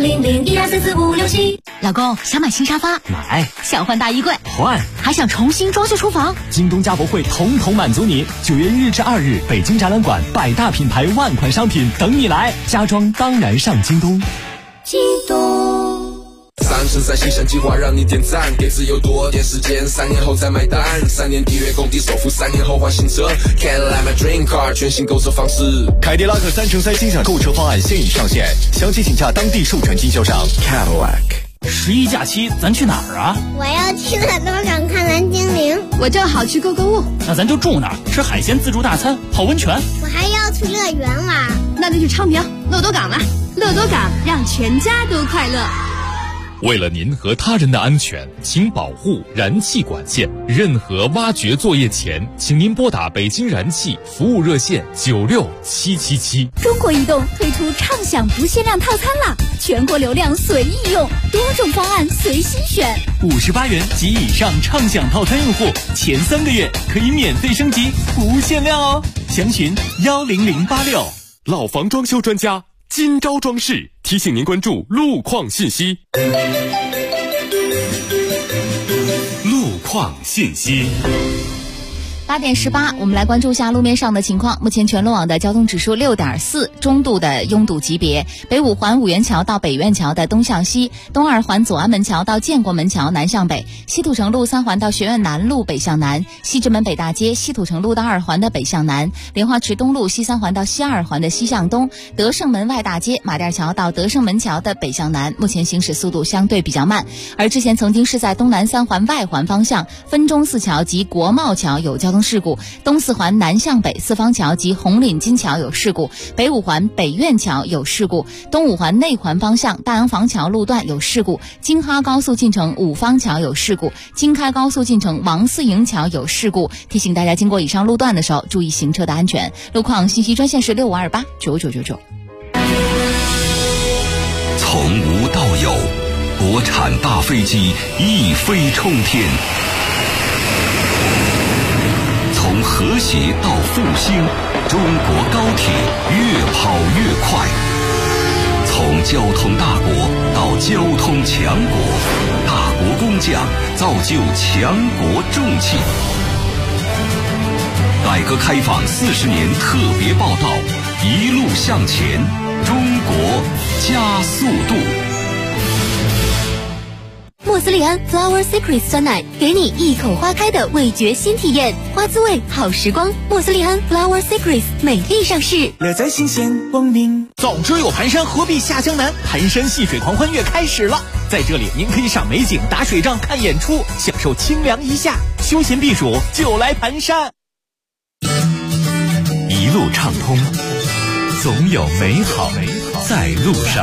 ，40012444567。 老公，想买新沙发？ 买。 想换大衣柜？ 换。 还想重新装修厨房？ 京东家博会统统满足你。9月1日至2日，北京展览馆100大品牌万款商品等你来，家装当然上京东。 京东。3生3新生计划让你点赞，给自由多点时间，3年后再买单，3年抵月供抵首付，3年后换新车 ，Cadillac my dream car， 全新购车方式。 凯迪拉克3乘3精享购车方案现已上线，详情请洽当地授权经销商 Cadillac。11 假期咱去哪儿啊？ 我要去乐多港看蓝精灵。 我正好去购物。 那咱就住哪儿？吃海鲜自助大餐，泡温泉。 我还要去乐园玩。 那就去昌平乐多港了。乐多港让全家都快乐。 为了您和他人的安全，请保护燃气管线。任何挖掘作业前，请您拨打北京燃气服务热线96777。 中国移动推出畅享不限量套餐啦，全国流量随意用，多种方案随心选。 58元及以上畅享套餐用户，前3个月可以免费升级，不限量哦。详询10086。 老房装修专家今朝装饰提醒您关注路况信息。路况信息。 8点18，我们来关注一下路面上的情况。目前全路网的交通指数6.4，中度的拥堵级别。北5环五元桥到北苑桥的东向西，东2环左安门桥到建国门桥南向北，西土城路3环到学院南路北向南，西直门北大街西土城路到2环的北向南，莲花池东路西3环到西2环的西向东，德胜门外大街马甸桥到德胜门桥的北向南，目前行驶速度相对比较慢。而之前曾经是在东南3环外环方向分钟寺桥及国贸桥有交通事故，东4环南向北四方桥及红岭金桥有事故，北5环北苑桥有事故，东5环内环方向大洋房桥路段有事故，京哈高速进城五方桥有事故，京开高速进城王四营桥有事故。提醒大家经过以上路段的时候注意行车的安全。路况信息专线是65289999。 从无到有，国产大飞机一飞冲天。从和谐到复兴，中国高铁越跑越快。从交通大国到交通强国，大国工匠造就强国重器。改革开放40年特别报道，一路向前，中国加速度。 莫斯利安 Flower Secret 酸奶，给你一口花开的味觉新体验，花滋味好时光。莫斯利安 Flower Secret 美丽上市， 乐在新鲜光明。总之有盘山，何必下江南？盘山戏水狂欢月开始了，在这里您可以赏美景、打水仗、看演出，享受清凉一夏，休闲避暑就来盘山。 一路畅通，总有美好在路上。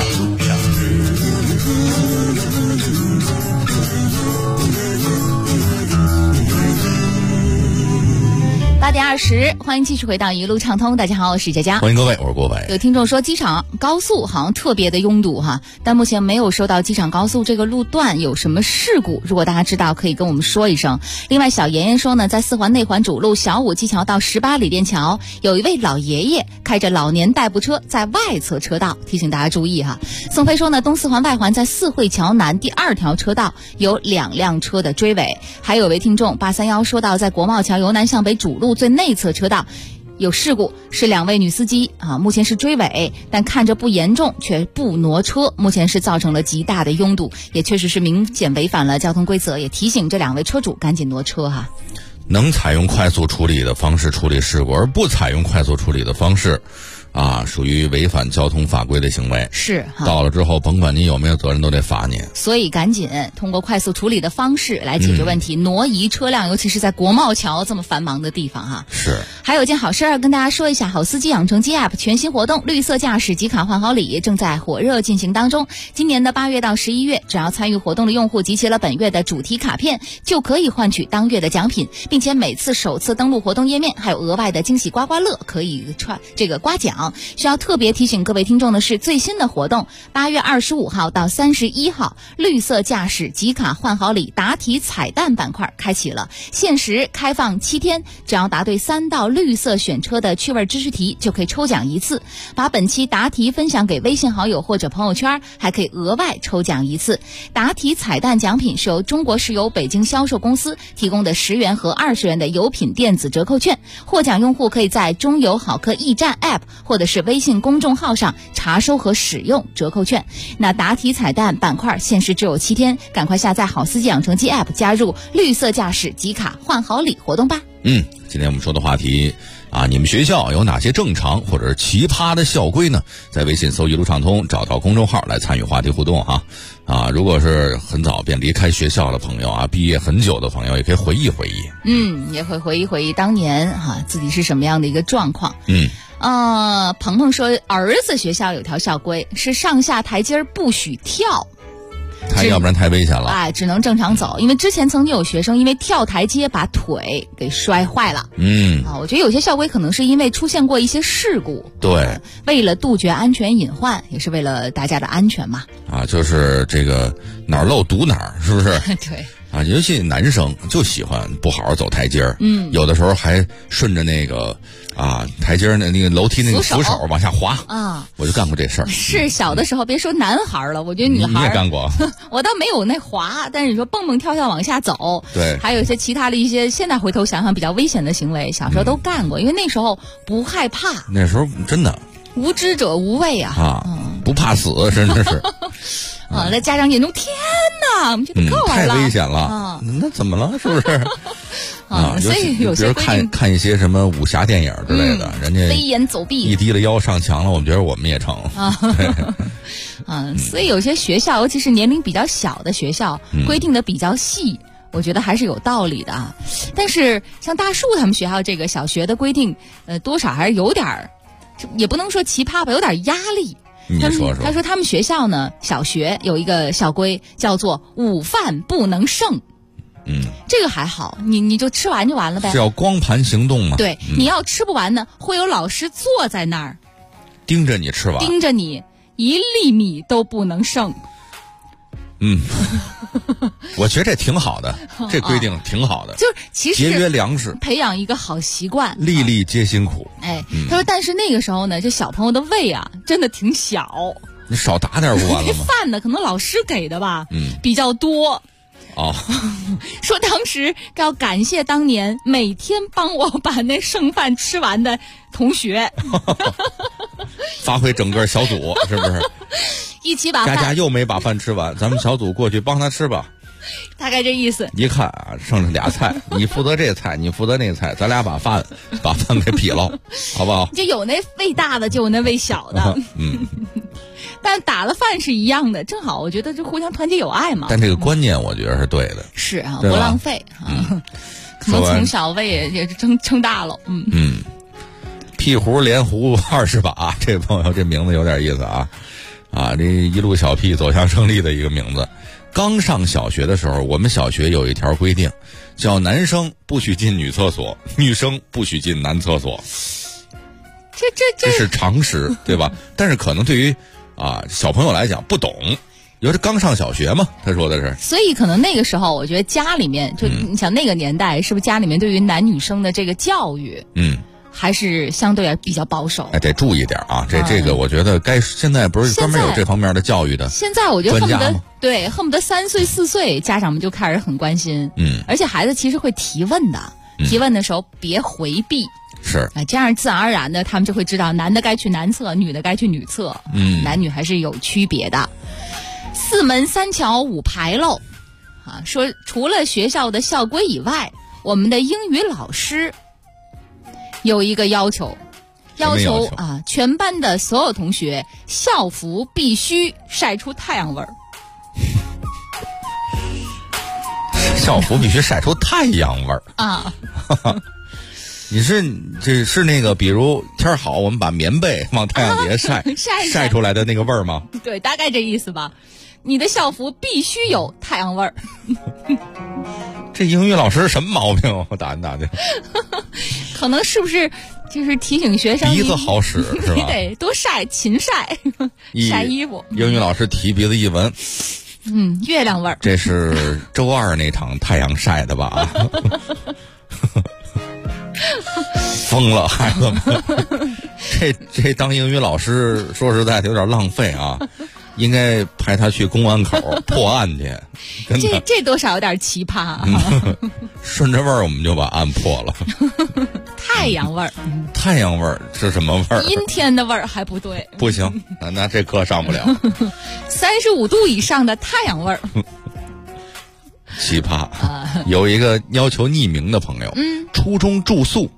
8点20，欢迎继续回到一路畅通。大家好，我是佳佳， 欢迎各位，我是郭伟。 有听众说机场高速好像特别的拥堵哈，但目前没有收到机场高速这个路段有什么事故，如果大家知道可以跟我们说一声。另外小妍妍说呢，在4环内环主路小武基桥到18里店桥，有一位老爷爷开着老年代步车在外侧车道，提醒大家注意哈。宋飞说呢，东4环外环在四惠桥南第2条车道有2辆车的追尾。还有位听众831说到，在国贸桥由南向北主路最内侧车道有事故，是2位女司机目前是追尾，但看着不严重，却不挪车，目前是造成了极大的拥堵，也确实是明显违反了交通规则，也提醒这2位车主赶紧挪车哈。 能采用快速处理的方式处理事故，而不采用快速处理的方式属于违反交通法规的行为。 是到了之后甭管你有没有责任都得罚你， 所以赶紧通过快速处理的方式来解决问题，挪移车辆，尤其是在国贸桥这么繁忙的地方哈。 是。 还有一件好事儿跟大家说一下，好司机养成机 App 全新活动绿色驾驶集卡换好礼正在火热进行当中。今年的8月到11月，只要参与活动的用户集齐了本月的主题卡片，就可以换取当月的奖品，并且每次首次登录活动页面还有额外的惊喜刮刮乐可以刮奖。需要特别提醒各位听众的是，最新的活动8月25号到31号绿色驾驶集卡换好礼答题彩蛋板块开启了，限时开放7天，只要答对3道绿色选车的趣味知识题就可以抽奖1次，把本期答题分享给微信好友或者朋友圈还可以额外抽奖1次。答题彩蛋奖品是由中国石油北京销售公司提供的10元和20元的油品电子折扣券，获奖用户可以在中油好客驿站 App 或者是微信公众号上查收和使用折扣券。那答题彩蛋板块限时只有7天，赶快下载好司机养成机 App 加入绿色驾驶集卡换好礼活动吧。 今天我们说的话题你们学校有哪些正常或者是奇葩的校规呢？在微信搜一路畅通，找到公众号来参与话题互动如果是很早便离开学校的朋友毕业很久的朋友，也可以回忆回忆。 也会回忆回忆当年自己是什么样的一个状况。鹏鹏说儿子学校有条校规是上下台阶不许跳， 他要不然太危险了， 只能正常走。因为之前曾经有学生因为跳台阶把腿给摔坏了。我觉得有些校规可能是因为出现过一些事故， 对， 为了杜绝安全隐患，也是为了大家的安全嘛。 就是这个哪儿漏堵哪儿，是不是？ 对。 尤其男生就喜欢不好好走台阶儿，有的时候还顺着那个台阶儿那个楼梯那个扶手往下滑我就干过这事儿。 是小的时候，别说男孩了，我觉得女孩你也干过。 我倒没有那滑，但是你说蹦蹦跳跳往下走， 对， 还有一些其他的一些现在回头想想比较危险的行为，小时候都干过，因为那时候不害怕， 那时候真的无知者无畏不怕死，真的是。 在家长眼中，天哪，我们觉得够玩了， 太危险了。那怎么了？是不是？ 所以有些比如看一些什么武侠电影之类的，人家飞檐走壁， 一低了腰上墙了，我们觉得我们也成。 所以有些学校，尤其是年龄比较小的学校，规定的比较细，我觉得还是有道理的。但是像大树他们学校这个小学的规定，多少还是有点，也不能说奇葩吧，有点压力。 你说说。 他说他们学校呢，小学有一个校规叫做午饭不能剩。这个还好，你就吃完就完了呗。 是要光盘行动吗？ 对，你要吃不完呢，会有老师坐在那儿盯着你吃完， 盯着你1粒米都不能剩。 我觉得这挺好的，这规定挺好的， 就是其实节约粮食， 培养一个好习惯， 粒粒皆辛苦。 他说，但是那个时候呢，就小朋友的胃真的挺小， 你少打点不完了吗？ 饭呢，可能老师给的吧，比较多。说当时要感谢当年每天帮我把那剩饭吃完的同学， 发挥整个小组是不是？ 一起把饭， 佳佳又没把饭吃完，咱们小组过去帮他吃吧。 大概这意思。 一看啊，剩下俩菜，你负责这菜，你负责那菜，咱俩把饭给劈了，好不好？ 就有那胃大的，就有那胃小的。但打了饭是一样的，正好我觉得就互相团结友爱嘛。 但这个观念我觉得是对的。 是啊，不浪费啊。可能从小胃也撑大了。 屁壶连壶20把，这朋友这名字有点意思啊。这一路小屁走向胜利的一个名字。刚上小学的时候，我们小学有一条规定，叫男生不许进女厕所，女生不许进男厕所。这是常识，对吧？但是可能对于小朋友来讲不懂，因为刚上小学嘛，他说的是。 所以可能那个时候，我觉得家里面就你想那个年代，是不是家里面对于男女生的这个教育，还是相对比较保守？ 得注意点啊！这个我觉得现在不是专门有这方面的教育的。 现在我觉得恨不得3岁4岁，家长们就开始很关心。而且孩子其实会提问的，提问的时候别回避。 是这样自然而然的，他们就会知道男的该去男厕，女的该去女厕。男女还是有区别的。4门3桥5牌楼说除了学校的校规以外，我们的英语老师有一个要求全班的所有同学校服必须晒出太阳味儿。 校服必须晒出太阳味儿啊！ 你这是那个，比如天好，我们把棉被往太阳底下晒出来的那个味儿吗？ 对，大概这意思吧。你的校服必须有太阳味儿。 这英语老师什么毛病？我打的。 可能是不是就是提醒学生鼻子好使是吧？ 你得多晒，勤晒，晒衣服。 英语老师提鼻子一闻， 月亮味儿。 这是周2那场太阳晒的吧？疯了，孩子们！这当英语老师，说实在的有点浪费啊。应该派他去公安口破案去， 这多少有点奇葩啊！ 顺着味儿我们就把案破了。 太阳味儿， 太阳味儿是什么味儿？ 阴天的味儿还不对， 不行，那这课上不了。 35度以上的太阳味儿， 奇葩。有一个要求匿名的朋友，初中住宿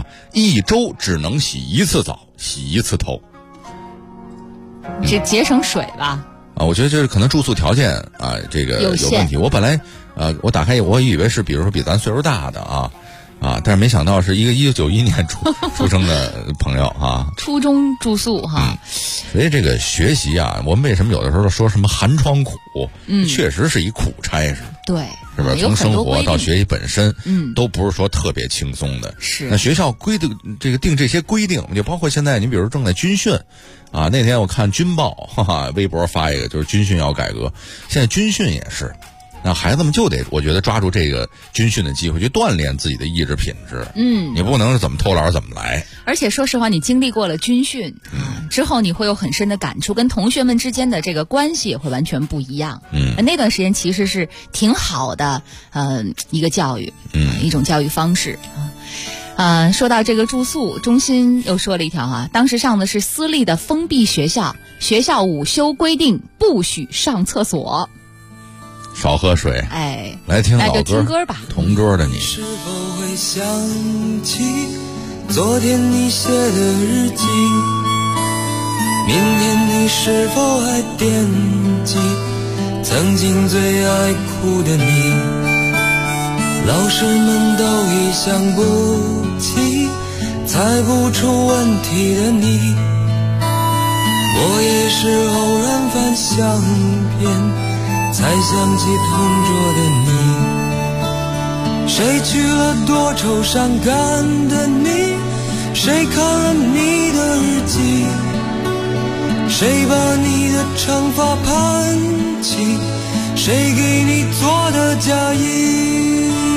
1周只能洗1次澡，洗1次头。 这节省水吧？ 我觉得就是可能住宿条件这个有问题。我本来我打开我以为是比如说比咱岁数大的但是没想到是一个1991年出生的朋友初中住宿所以这个学习我们为什么有的时候说什么寒窗苦？确实是一苦差事。 对， 是不是从生活到学习本身，都不是说特别轻松的。 是。 那学校定这些规定，就包括现在你比如正在军训那天我看军报微博发一个，就是军训要改革。现在军训也是，那孩子们就得我觉得抓住这个军训的机会去锻炼自己的意志品质。你不能是怎么偷懒怎么来。 而且说实话，你经历过了军训之后，你会有很深的感触，跟同学们之间的这个关系也会完全不一样。那段时间其实是挺好的一个教育，一种教育方式说到这个住宿，中心又说了一条当时上的是私立的封闭学校，学校午休规定不许上厕所， 少喝水。来听老歌， 那就听歌吧。 同桌的你， 是否会想起昨天你写的日记？明天你是否还惦记曾经最爱哭的你？老师们都已想不起猜不出问题的你，我也是偶然翻相片才想起同桌的你。谁去了多愁善感的你？谁看了你的日记？谁把你的长发盘起？谁给你做的嫁衣？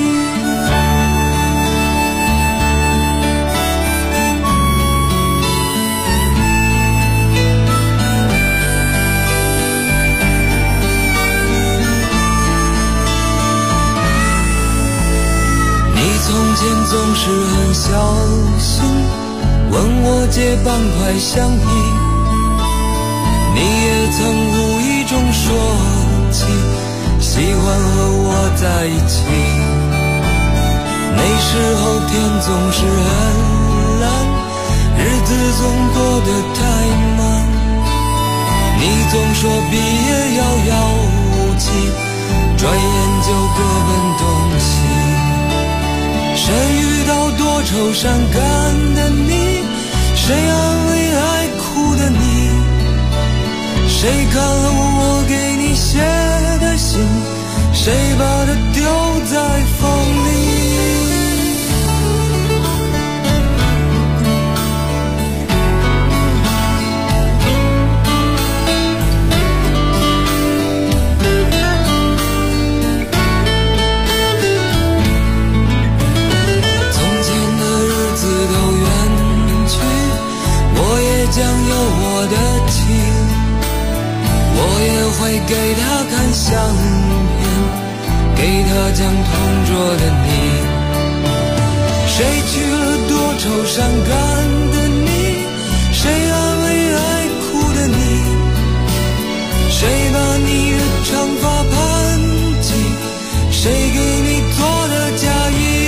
从前总是很小心问我借半块橡皮，你也曾无意中说起喜欢和我在一起。那时候天总是很蓝，日子总过得太慢，你总说毕业遥遥无期，转眼就各奔东西。谁遇到多愁善感的你，谁安慰爱哭的你，谁看了我给你写的信，谁把它丢在风里。将有我的情，我也会给他看相片，给他讲同桌的你。谁娶了多愁善感的你，谁安慰爱哭的你，谁把你的长发盘起，谁给你做的嫁衣。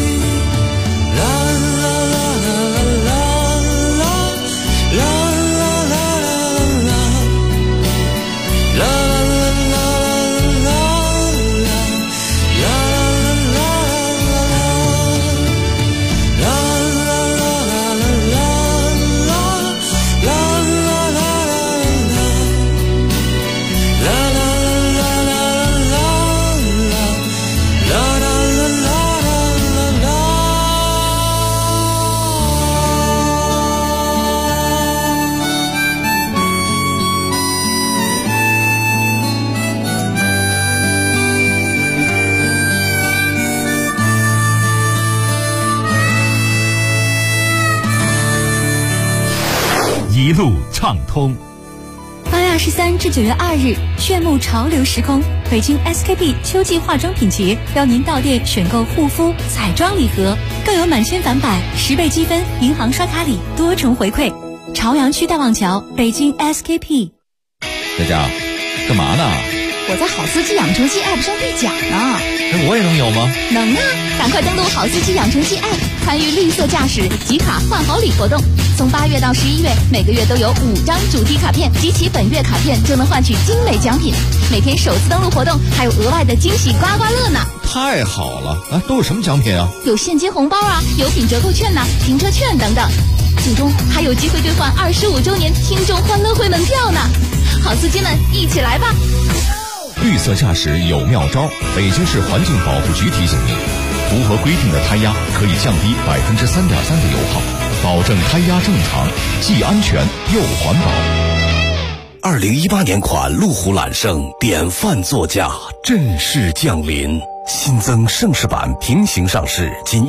一路畅通。 8月23至9月2日，炫目潮流时空，北京 SKP 秋季化妆品节邀您到店选购护肤、彩妆礼盒，更有满千返百、10倍积分、银行刷卡礼多重回馈。朝阳区大望桥，北京 SKP。 佳佳，干嘛呢？ 我在好司机养成系 App 上兑奖呢。 我也能有吗？ 能啊！赶快登录好司机养成系 App， 参与绿色驾驶集卡换好礼活动。从8月到11月，每个月都有5张主题卡片，集齐本月卡片就能换取精美奖品。每天首次登录活动还有额外的惊喜刮刮乐呢！ 太好了啊！都有什么奖品啊？ 有现金红包啊，有品折扣券呐、停车券等等。最终还有机会兑换25周年听众欢乐会门票呢！好司机们，一起来吧！ 绿色驾驶有妙招，北京市环境保护局提醒您，符合规定的胎压可以降低3.3%的油耗，保证胎压正常，既安全又环保。 2018年款路虎揽胜典范座驾正式降临，新增盛世版平行上市，仅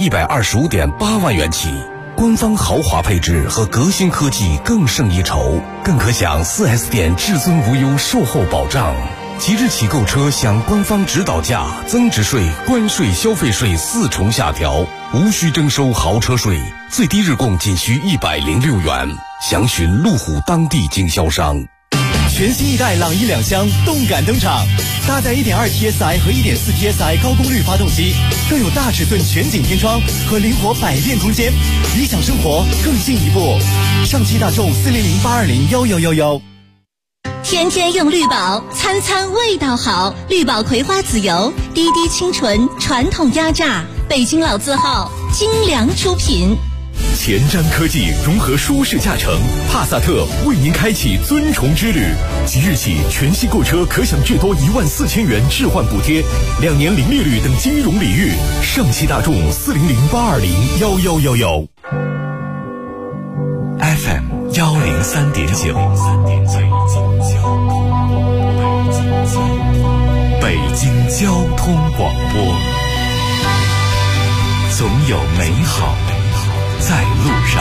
125.8万元起，官方豪华配置和革新科技更胜一筹，更可享 4S 店至尊无忧售后保障。即日起购车享官方指导价、增值税、关税、消费税4重下调，无需征收豪车税，最低日供仅需106元。详询路虎当地经销商。 全新一代朗逸两厢动感登场，搭载 1.2 TSI 和 1.4 TSI 高功率发动机，更有大尺寸全景天窗和灵活百变空间，理想生活更进一步。上汽大众400-820-1111。 天天用绿宝，餐餐味道好。绿宝葵花籽油，滴滴清纯，传统压榨，北京老字号，精良出品。 前瞻科技融合舒适驾乘，帕萨特为您开启尊崇之旅。即日起，全系购车可享最多14000元置换补贴，2年零利率等金融礼遇。上汽大众400-820-1111。 FM 103.9，北京交通广播，总有美好在路上。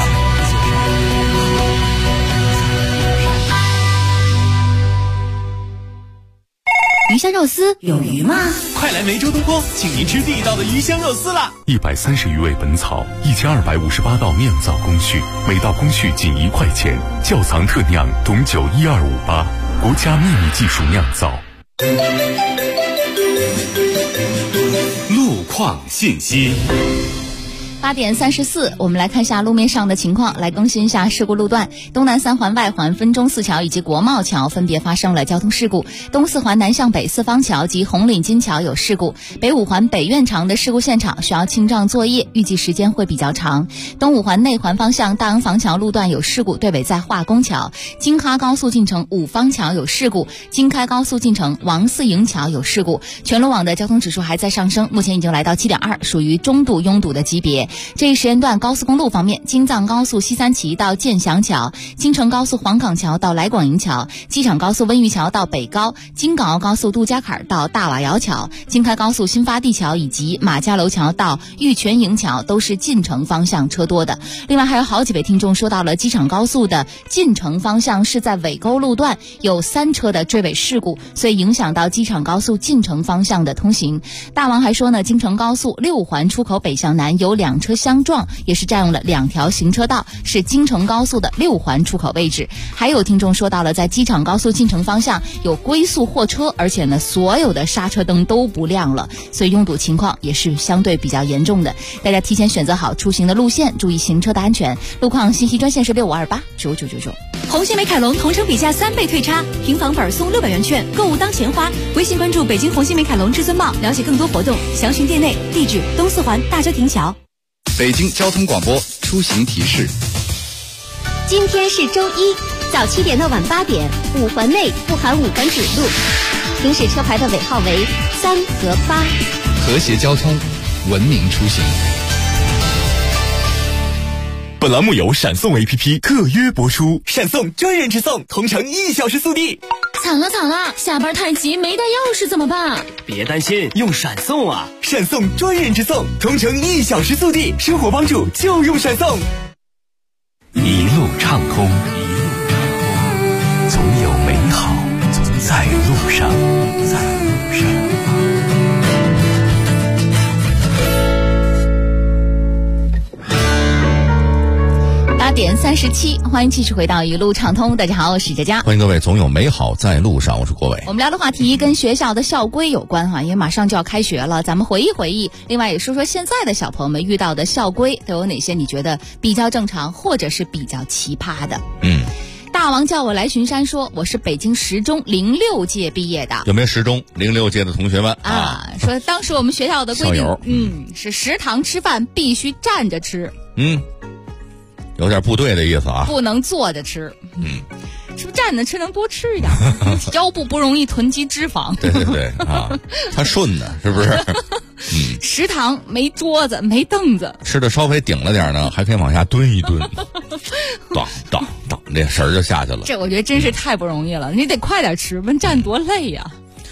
鱼香肉丝有鱼吗？ 快来梅州东坡，请您吃地道的鱼香肉丝啦 ！130余味本草，1258道酿造工序，每道工序仅1块钱。窖藏特酿董酒12588，国家秘密技术酿造。 路况信息。 8点34，我们来看一下路面上的情况，来更新一下事故路段。东南3环外环分钟4桥以及国贸桥分别发生了交通事故，东4环南向北四方桥及红岭金桥有事故，北5环北苑场的事故现场需要清障作业，预计时间会比较长。东5环内环方向大洋房桥路段有事故，对尾在化工桥。京哈高速进城五方桥有事故，京开高速进城王四营桥有事故。全路网的交通指数还在上升，目前已经来到7.2，属于中度拥堵的级别。这一时间段高速公路方面，京藏高速西三旗到建祥桥，京承高速黄岗桥到来广营桥，机场高速温榆桥到北高，京港澳高速杜家坎到大瓦窑桥，京开高速新发地桥以及马家楼桥到玉泉营桥都是进城方向车多的。另外还有好几位听众说到了机场高速的进城方向是在尾沟路段有3车的追尾事故，所以影响到机场高速进城方向的通行。大王还说呢，京承高速6环出口北向南有2车相撞，也是占用了2条行车道，是京承高速的6环出口位置。还有听众说到了在机场高速进城方向有龟速货车，而且呢所有的刹车灯都不亮了，所以拥堵情况也是相对比较严重的。大家提前选择好出行的路线，注意行车的安全。路况信息专线是65289999。 红星美凯龙同城比价3倍退差，平房本送600元券，购物当钱花。微信关注北京红星美凯龙至尊茂，了解更多活动，详询店内。地址东4环大郊亭桥。 北京交通广播出行提示： 今天是周一，早7点到晚8点，5环内不含5环主路，行驶车牌的尾号为3和8。 和谐交通，文明出行。 本栏目由闪送 APP 特约播出， 闪送专人直送，同城1小时速递。 惨了，下班太急没带钥匙怎么办？ 别担心，用闪送啊！闪送专人直送，同城1小时速递，生活帮助就用闪送。 一路畅通，总有美好在路上。 8点37，欢迎继续回到一路畅通。大家好，我是佳佳， 欢迎各位，总有美好在路上，我是郭伟。 我们聊的话题跟学校的校规有关哈，因为马上就要开学了，咱们回忆回忆，另外也说说现在的小朋友们遇到的校规都有哪些你觉得比较正常或者是比较奇葩的。大王叫我来巡山说，我是北京10中06届毕业的。 有没有10中06届的同学们啊？说当时我们学校的规定，是食堂吃饭必须站着吃。 有点部队的意思啊， 不能坐着吃。是不是站着吃能多吃一点？腰部不容易囤积脂肪。 对啊，它顺的，是不是？ 食堂没桌子没凳子， 吃的稍微顶了点呢，还可以往下蹲一蹲，当，这神儿就下去了。 这我觉得真是太不容易了，你得快点吃，问站多累呀。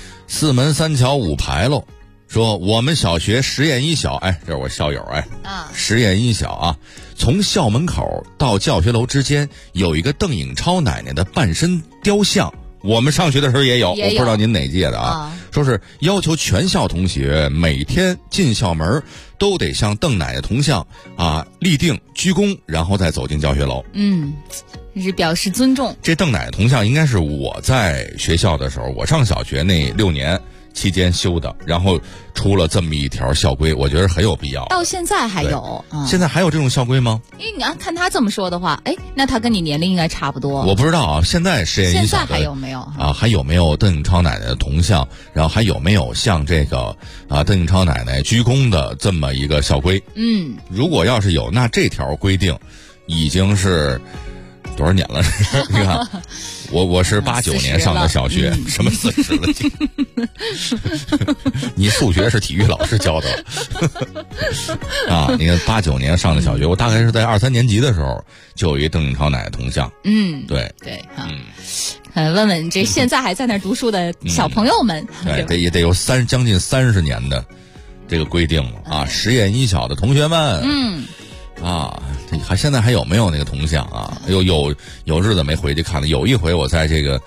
4门3桥5牌楼。说我们小学实验一小，这是我校友实验一小啊，从校门口到教学楼之间有一个邓颖超奶奶的半身雕像。我们上学的时候也有，我不知道您哪届的啊。说是要求全校同学每天进校门都得向邓奶奶铜像立定鞠躬，然后再走进教学楼。 这是表示尊重。 这邓奶奶铜像应该是我在学校的时候，我上小学那6年期间修的，然后出了这么一条校规，我觉得很有必要。 到现在还有现在还有这种校规吗？ 因为你看他这么说的话，那他跟你年龄应该差不多。 我不知道啊，现在实验一小现在还有没有还有没有邓颖超奶奶的铜像？然后还有没有像这个邓颖超奶奶鞠躬的这么一个校规？如果要是有，那这条规定已经是多少年了？你看，我是89年上的小学，什么40了？你数学是体育老师教的你看89年上的小学，我大概是在2、3年级的时候就有一邓颖超奶奶铜像。对问问这现在还在那读书的小朋友们， 也得有将近30年的这个规定了实验一小的同学们，现在还有没有那个铜像啊？有日子没回去看了。有一回我在这个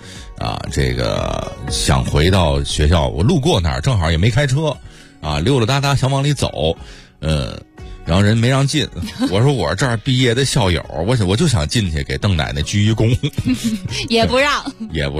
想回到学校，我路过那儿，正好也没开车溜溜达达想往里走，然后人没让进。我说我这儿毕业的校友，我就想进去给邓奶奶鞠一躬， 也不让。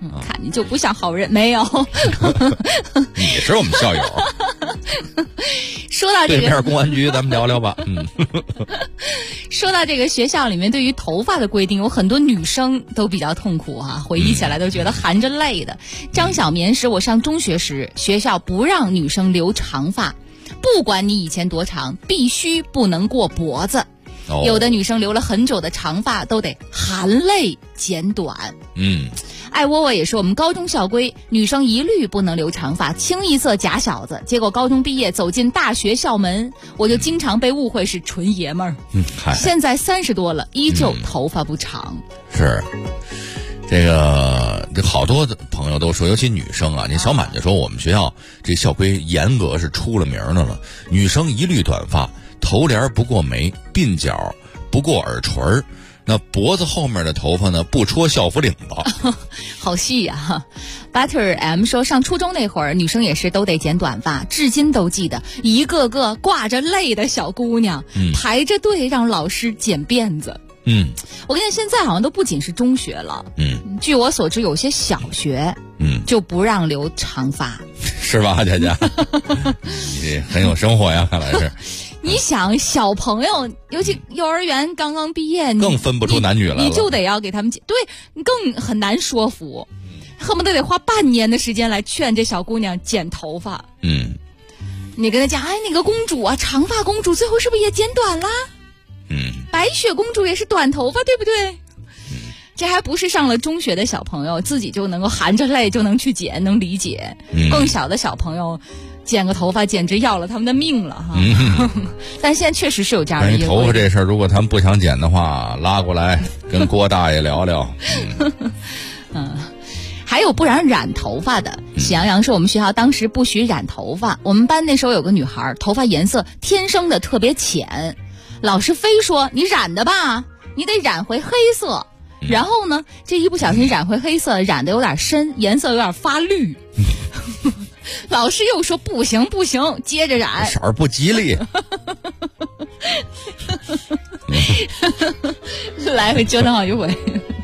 看你就不像好人，没有。 你是我们校友。 说到这个对面公安局，咱们聊聊吧。 说到这个学校里面对于头发的规定，有很多女生都比较痛苦啊，回忆起来都觉得含着泪的。张小棉是我上中学时，学校不让女生留长发，不管你以前多长，必须不能过脖子。有的女生留了很久的长发都得含泪剪短。艾窝窝也是我们高中校规，女生一律不能留长发，清一色假小子。结果高中毕业走进大学校门，我就经常被误会是纯爷们儿。现在30多了，依旧头发不长。 是这个好多朋友都说，尤其女生啊，你小满就说我们学校这校规严格是出了名的了，女生一律短发，头帘不过眉，鬓角不过耳垂，那脖子后面的头发呢不戳校服领子。 好细呀。Butter M 说，上初中那会儿女生也是都得剪短发，至今都记得一个个挂着泪的小姑娘，排着队让老师剪辫子。我跟你讲，现在好像都不仅是中学了。据我所知，有些小学就不让留长发。 是吧，佳佳？你很有生活呀，看来是。 你想小朋友，尤其幼儿园刚刚毕业， 更分不出男女来了， 你就得要给他们剪，对，你更很难说服，恨不得得花半年的时间来劝这小姑娘剪头发。你跟她讲，那个公主啊，长发公主最后是不是也剪短啦？白雪公主也是短头发，对不对？这还不是上了中学的小朋友自己就能够含着泪就能去剪，能理解。更小的小朋友剪个头发简直要了他们的命了哈。但现在确实是有这样的一个头发这事儿，如果他们不想剪的话，拉过来跟郭大爷聊聊。 还有不让染头发的。喜羊羊说我们学校当时不许染头发，我们班那时候有个女孩头发颜色天生的特别浅，老师非说你染的吧，你得染回黑色。然后呢，这一不小心染回黑色，染的有点深，颜色有点发绿。老师又说不行不行，接着染， 色儿不吉利。 来回折腾好几回。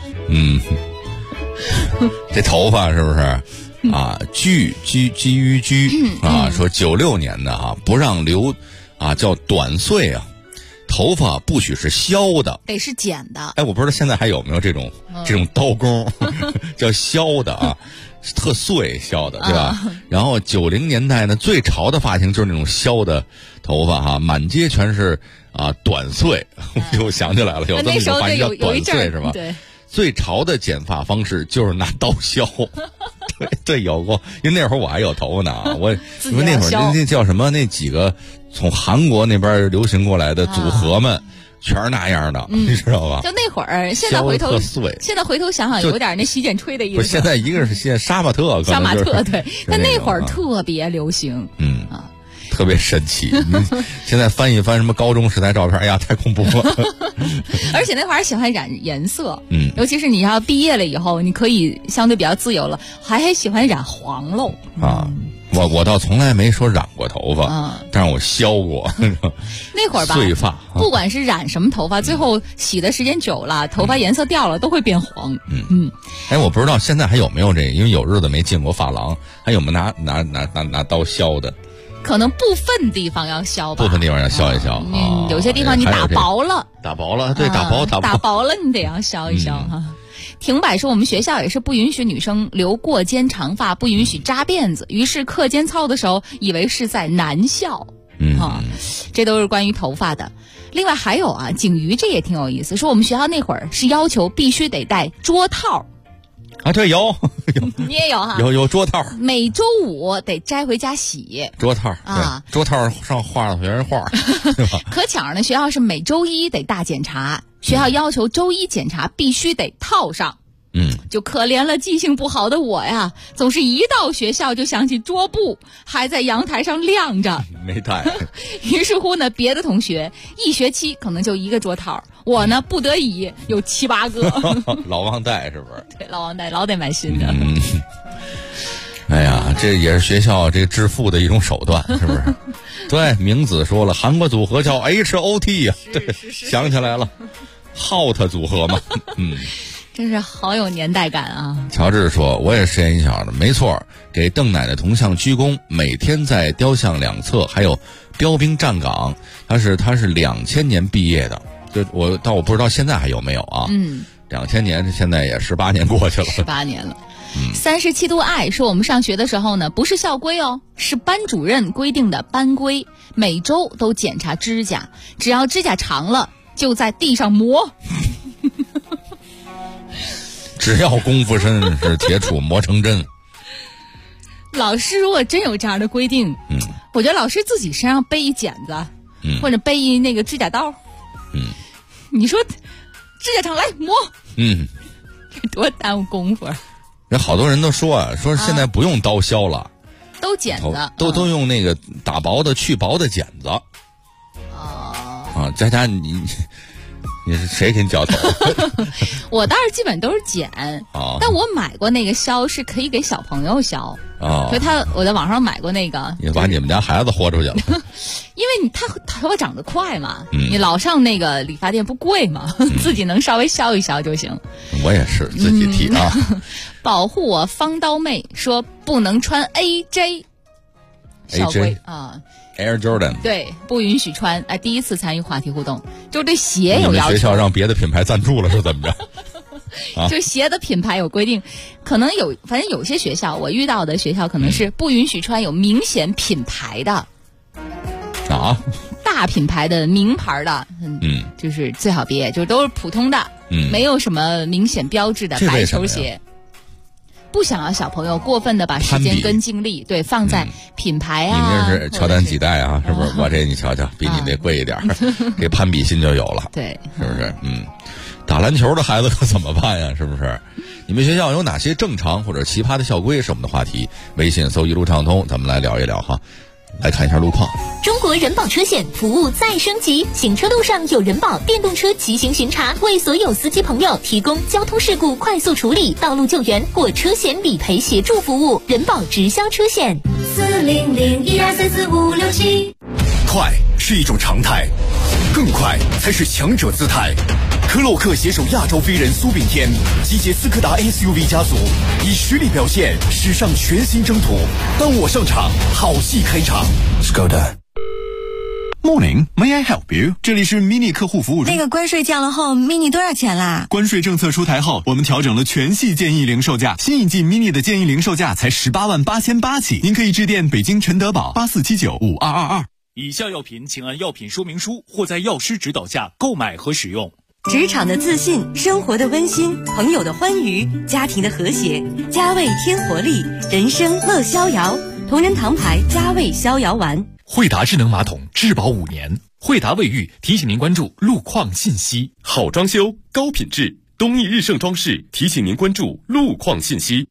这头发是不是啊？居啊，说96年的啊，不让留啊，叫短穗啊。头发不许是削的， 得是剪的。 我不知道现在还有没有这种刀工，叫削的啊，特碎削的，对吧？然后90年代呢，最潮的发型就是那种削的头发哈，满街全是啊短穗。我就想起来了，有这么一个发型叫短穗是吧？ 对。 最潮的剪发方式就是拿刀削。对，有过，因为那会儿我还有头发呢，因为那会儿那叫什么，那几个从韩国那边流行过来的组合们，全是那样的，你知道吧？ 就那会儿，现在回头想想，有点那洗剪吹的意思。 不是，现在一个是现在杀马特， 对，但那会儿特别流行， 特别神奇。现在翻一翻什么高中时代照片，哎呀，太恐怖了。 而且那会儿喜欢染颜色，尤其是你要毕业了以后，你可以相对比较自由了，还喜欢染黄喽啊。我倒从来没说染过头发，但是我削过。 那会儿吧， 碎发， 不管是染什么头发，最后洗的时间久了，头发颜色掉了，都会变黄。 我不知道现在还有没有这个，因为有日子没进过发廊，还有没有拿刀削的？ 可能部分地方要削吧， 部分地方要削一削。 有些地方你打薄了， 对，打薄了，你得要削一削哈。停摆说我们学校也是不允许女生留过肩长发，不允许扎辫子，于是课间操的时候以为是在男校。这都是关于头发的。另外还有啊，景瑜这也挺有意思，说我们学校那会儿是要求必须得戴桌套。 啊，对，有， 你也有哈， 有桌套， 每周5得摘回家洗。 桌套啊，桌套上画了别人画，对吧？ 可巧呢，学校是每周1得大检查，学校要求周1检查必须得套上。就可怜了记性不好的我呀，总是一到学校就想起桌布还在阳台上晾着， 没带。 于是乎呢，别的同学1学期可能就1个桌套，我呢不得已有7、8个。 老忘带是不是？ 对，老忘带，老得买新的。 哎呀，这也是学校这致富的一种手段，是不是？对，明子说了，韩国组合叫 HOT 呀，对，想起来了， ，Hot 组合嘛。 真是好有年代感啊！ 乔治说：“我也实验音响的，没错，给邓奶奶铜像鞠躬，每天在雕像两侧还有标兵站岗。他是2000年毕业的，但我不知道现在还有没有啊？2000年现在也18年过去了 ，18年了。37度爱说，我们上学的时候呢，不是校规哦，是班主任规定的班规，每周都检查指甲，只要指甲长了，就在地上磨。” 只要功夫深，是铁杵磨成针。 老师如果真有这样的规定，我觉得老师自己身上背一剪子，或者背一那个指甲刀，你说指甲长来磨，这多耽误功夫。 人好多人都说现在不用刀削了， 都剪子， 都用那个打薄的去薄的剪子。佳佳你是谁给你绞头？ 我倒是基本都是剪，但我买过那个削是可以给小朋友削，所以我在网上买过那个。 你把你们家孩子豁出去了， 因为他头发长得快嘛，你老上那个理发店不贵嘛，自己能稍微削一削就行。 我也是自己剃啊。 保护我方刀妹说不能穿 AJ 校规啊。 Air Jordan 对，不允许穿。第一次参与话题互动，就是对鞋有要求。 学校让别的品牌赞助了是怎么着？ 就鞋的品牌有规定，可能反正有些学校我遇到的学校可能是不允许穿有明显品牌的大品牌的名牌的，就是最好别，就都是普通的，没有什么明显标志的白球鞋。不想要小朋友过分的把时间跟精力放在品牌啊。 你那是乔丹几代啊？是不是？我这你瞧瞧，比你那贵一点，这攀比心就有了。 对， 是不是？打篮球的孩子可怎么办呀？是不是？你们学校有哪些正常或者奇葩的校规是我们的话题？微信搜一路畅通，咱们来聊一聊哈。来看一下路况。 中国人保车险服务再升级，行车路上有人保电动车骑行巡查，为所有司机朋友提供交通事故快速处理、道路救援或车险理赔协助服务。人保直销车险40012345567。 快是一种常态，更快才是强者姿态。科洛克携手亚洲飞人苏炳添，集结斯柯达 SUV 家族，以实力表现史上全新征途。当我上场，好戏开场。 Skoda。Morning, may I help you？ 这里是 Mini 客户服务中。 那个关税降了后 ，Mini 多少钱啦？ 关税政策出台后，我们调整了全系建议零售价，新一季 Mini 的建议零售价才188800起。您可以致电北京陈德宝84795222。 以下药品请按药品说明书或在药师指导下购买和使用。 职场的自信，生活的温馨，朋友的欢愉，家庭的和谐。佳味添活力，人生乐逍遥。同仁堂牌佳味逍遥丸。 惠达智能马桶质保5年。惠达卫浴提醒您关注路况信息。 好装修，高品质，东益日盛装饰提醒您关注路况信息。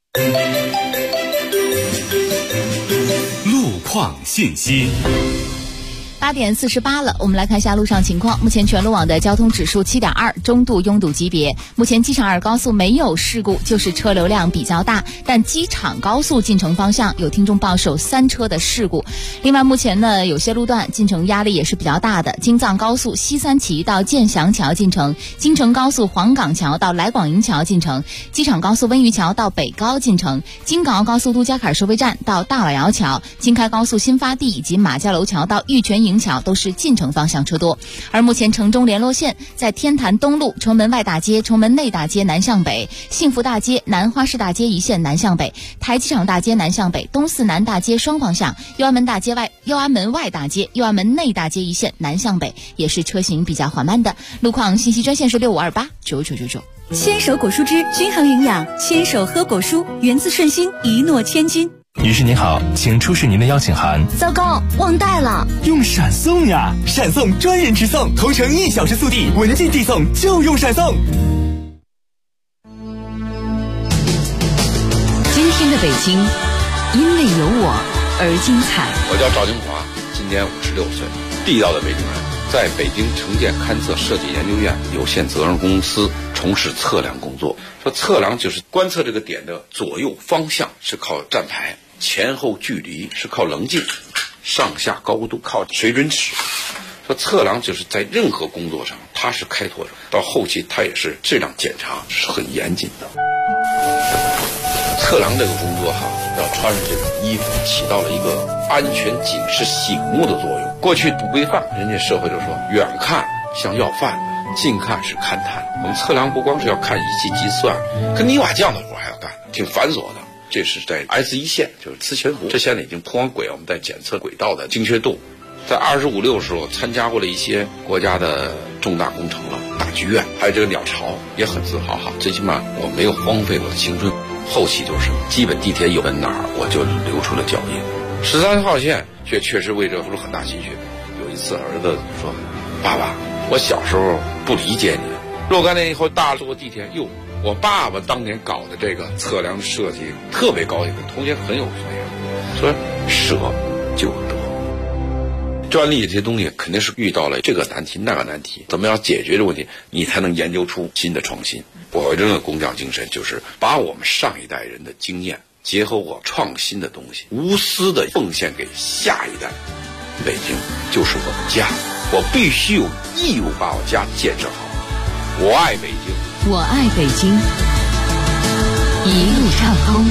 路况信息。 8点48了，我们来看一下路上情况。目前全路网的交通指数7.2，中度拥堵级别。目前机场2高速没有事故，就是车流量比较大，但机场高速进城方向有听众报首3车的事故。另外，目前呢有些路段进城压力也是比较大的。京藏高速西三旗到建祥桥进城，京承高速黄岗桥到来广营桥进城，机场高速温榆桥到北高进城，京港澳高速杜家坎收费站到大瓦窑桥，京开高速新发地以及马家楼桥到玉泉营桥都是进城方向车多。而目前城中联络线在天坛东路、城门外大街、城门内大街南向北、幸福大街、南花市大街一线南向北、台机场大街南向北、东四南大街双方向、右安门大街外、右安门外大街、右安门内大街一线南向北，也是车行比较缓慢的。路况信息专线是6528999999。 牵手果蔬汁均衡营养，牵手喝果蔬，源自顺心，一诺千金。 女士您好，请出示您的邀请函。 糟糕，忘带了。 用闪送呀，闪送专人直送，同城1小时速递，文件寄送就用闪送。 今天的北京，因为有我而精彩。 我叫赵金华，今年56岁，地道的北京人，在北京城建勘测设计研究院有限责任公司从事测量工作。说测量就是观测这个点的左右方向是靠站牌，前后距离是靠棱镜，上下高度靠水准尺。 说测量就是在任何工作上他是开拓者，到后期他也是质量检查是很严谨的。测量这个工作要穿上这种衣服，起到了一个安全警示醒目的作用。过去不规范，人家社会就说远看像要饭，近看是勘探。我们测量不光是要看仪器计算，跟泥瓦匠的活还要干，挺繁琐的。这是在 S1 线，就是磁悬浮，这现在已经铺完轨，我们在检测轨道的精确度。在25、60我参加过了一些国家的重大工程了，大剧院，还有这个鸟巢，也很自豪哈。最起码我没有荒废我的青春。后期就是基本地铁有在哪儿，我就留出了脚印。13号线确实为这付出很大心血。有一次儿子说：“爸爸，我小时候不理解你，若干年以后大了坐地铁，哟，我爸爸当年搞的这个测量设计特别高兴，同学很有那个，说舍就得。”专利这些东西肯定是遇到了这个难题那个难题，怎么样解决这个问题，你才能研究出新的创新。我认为工匠精神就是把我们上一代人的经验结合我创新的东西，无私的奉献给下一代。北京就是我的家，我必须有义务把我家建设好。我爱北京， 我爱北京，一路畅通。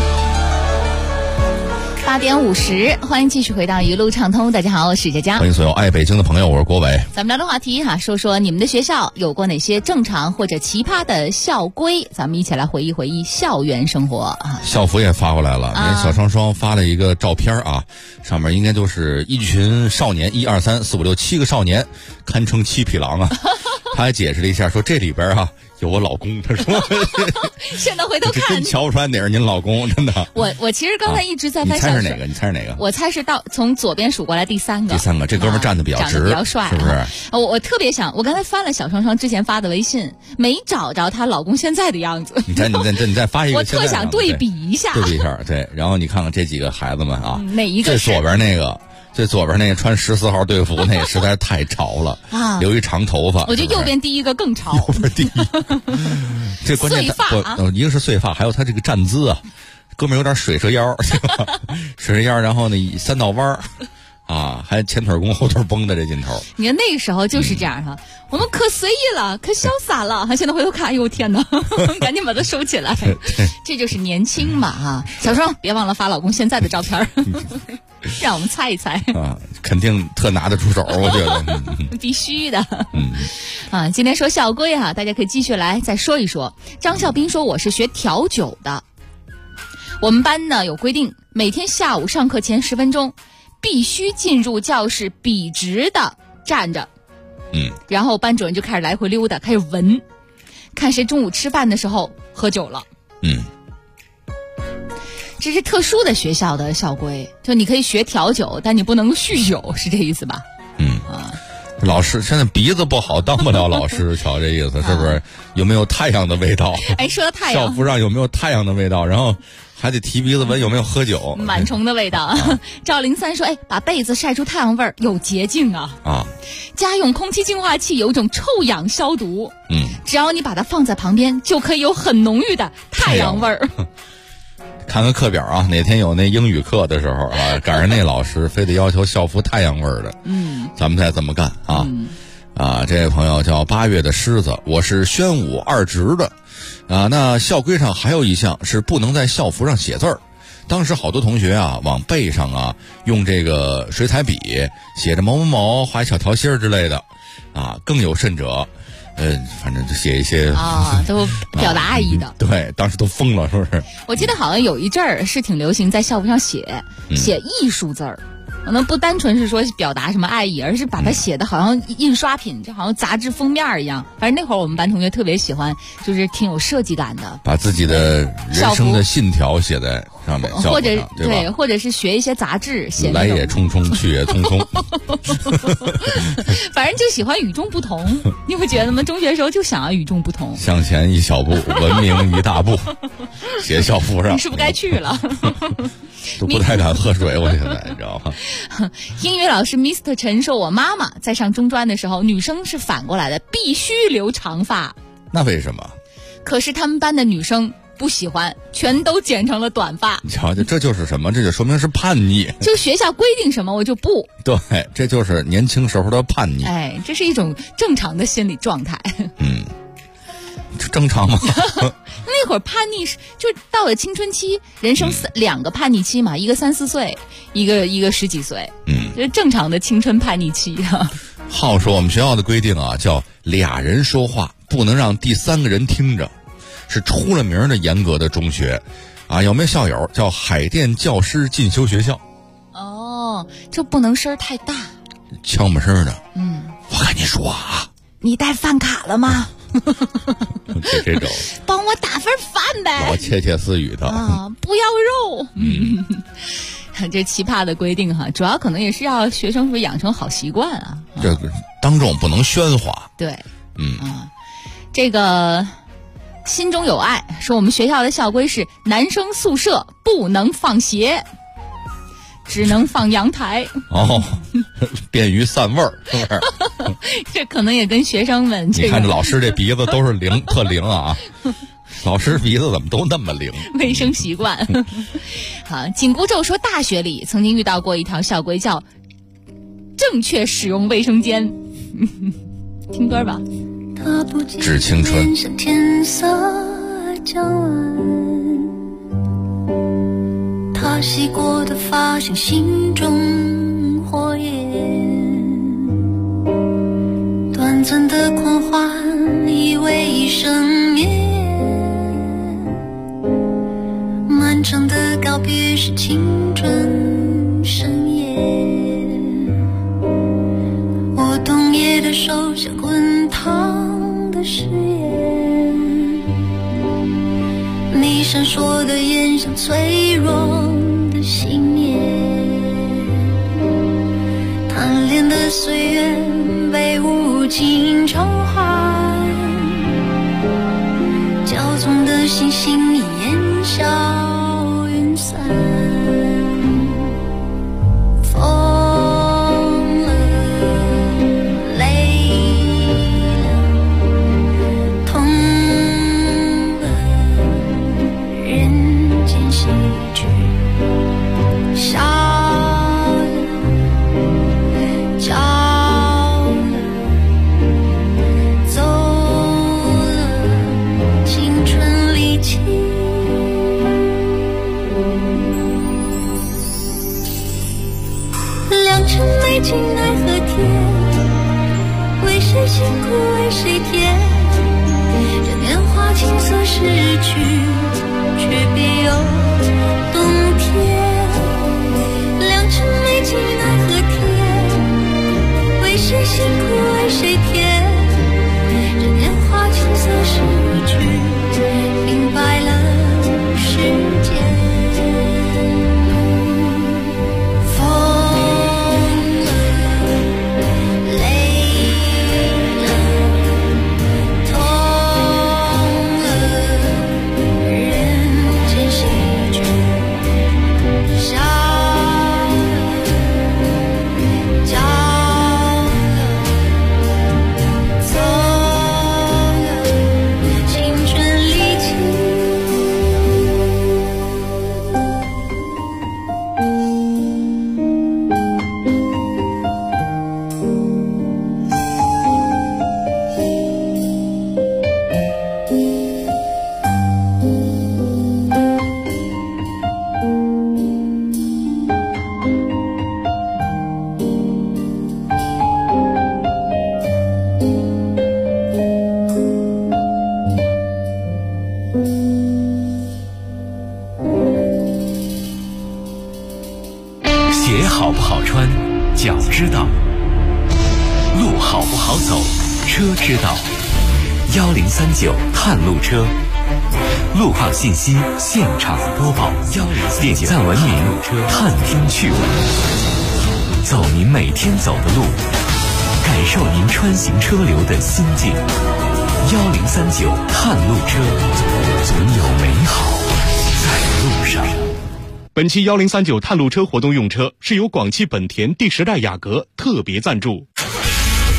8点50，欢迎继续回到一路畅通。大家好，我是佳佳， 欢迎所有爱北京的朋友，我是郭伟。 咱们聊的话题说说你们的学校有过哪些正常或者奇葩的校规，咱们一起来回忆回忆校园生活啊。 校服也发过来了，连小双双发了一个照片上面应该就是一群少年，1、2、3、4、5、6、7个少年，堪称7匹狼啊。他还解释了一下，说这里边有我老公，他说现在回头看真瞧不出来哪是您老公，真的。 我其实刚才一直在翻校你猜是哪个？ 我猜是从左边数过来第三个，这哥们站得比较直， 长得比较帅， 是不是？ 我特别想，我刚才翻了小双双之前发的微信，没找着她老公现在的样子。你再发一个， 我特想对比一下， 对，然后你看看这几个孩子们哪一个最左边那个？最左边那个穿14号队服那个实在是太潮了留一长头发。 我觉得右边第一个更潮。 右边第一，这关键碎发一个是碎发，还有他这个站姿哥们有点水蛇腰，水蛇腰，然后呢3道弯还前腿弓后腿绷的这劲头。 你看那个时候就是这样我们可随意了，可潇洒了。现在回头看，哎呦天哪，赶紧把它收起来。这就是年轻嘛小双别忘了发老公现在的照片。让我们猜一猜肯定特拿得出手，我觉得必须的。今天说校规大家可以继续来再说一说。张孝斌说我是学调酒的，我们班呢有规定，每天下午上课前10分钟必须进入教室笔直的站着，然后班主任就开始来回溜达，开始闻，看谁中午吃饭的时候喝酒了。这是特殊的学校的校规，就你可以学调酒，但你不能酗酒，是这意思吧？ 老师现在鼻子不好，当不了老师，瞧这意思是不是？有没有太阳的味道？ 说到太阳， 校服上有没有太阳的味道？然后还得提鼻子闻有没有喝酒， 螨虫的味道。赵03说：“把被子晒出太阳味儿，有捷径啊！家用空气净化器有一种臭氧消毒，只要你把它放在旁边，就可以有很浓郁的太阳味儿。” 看看课表哪天有那英语课的时候赶上那老师非得要求校服太阳味儿的，咱们再怎么干这位朋友叫8月的狮子，我是宣武2职的那校规上还有一项是不能在校服上写字儿。当时好多同学往背上用这个水彩笔写着某某某，画一小条心之类的更有甚者反正就写一些都表达爱意的。 对，当时都疯了，是不是？ 我记得好像有一阵儿是挺流行在校服上写艺术字儿，可能不单纯是说表达什么爱意，而是把它写的好像印刷品，就好像杂志封面一样。反正那会儿我们班同学特别喜欢，就是挺有设计感的， 把自己的人生的信条写在上面， 或者对，或者是学一些杂志写来也匆匆，去也匆匆。 反正就喜欢与众不同，你不觉得吗？中学时候就想要与众不同， 向前一小步，文明一大步。写校服上， 你是不是该去了？ 都不太敢喝水，我现在你知道吗？ 英语老师 Mr. 陈说，我妈妈在上中专的时候，女生是反过来的，必须留长发。 那为什么？ 可是他们班的女生不喜欢，全都剪成了短发。 你瞧，这就是什么？这就说明是叛逆。 就学校规定什么我就不。 对，这就是年轻时候的叛逆。 哎，这是一种正常的心理状态。 这正常吗？ 那会儿叛逆就到了青春期，人生2个叛逆期嘛，一个3、4岁，一个10几岁。这正常的青春叛逆期啊。 浩说我们学校的规定啊，叫俩人说话不能让第3个人听着，是出了名的严格的中学啊。有没有校友叫海淀教师进修学校？ 哦，这不能声太大， 悄没声的。我跟你说啊， 你带饭卡了吗？ 这种帮我打份饭呗， 老窃窃私语的啊，不要肉。这奇葩的规定哈，主要可能也是要学生会养成好习惯啊。 这个当众不能喧哗。 对，这个心中有爱说我们学校的校规是男生宿舍不能放鞋，只能放阳台。 哦，便于散味儿，是不是？ 这可能也跟学生们你看这老师这鼻子都是灵，特灵啊！老师鼻子怎么都那么灵？ 卫生习惯。好，紧箍咒说大学里曾经遇到过一条校规，叫正确使用卫生间。听歌吧。 致青春。 天色将晚，他洗过的发像心中火焰，短暂的狂欢以为一生眠，漫长的告别是青春深夜，我冬夜的手像滚烫的誓言，你闪烁的眼像脆弱的信念，贪恋的岁月被无情召唤，骄纵的星星烟消云散，疯了累了痛了，人间喜剧笑了叫了走了，青春离奇。良辰美景奈何天，为谁辛苦为谁甜，这年华青涩逝去，却别有冬天。良辰美景奈何天，为谁辛苦为谁甜，这年华青涩逝去，明白了世间。 鞋好不好穿，脚知道；路好不好走，车知道。1039探路车，路况信息现场播报，点赞文明，探听趣闻，走您每天走的路，感受您穿行车流的心境。1039探路车，总有美好在路上。 本期1039探路车活动用车是由广汽本田第10代雅阁特别赞助。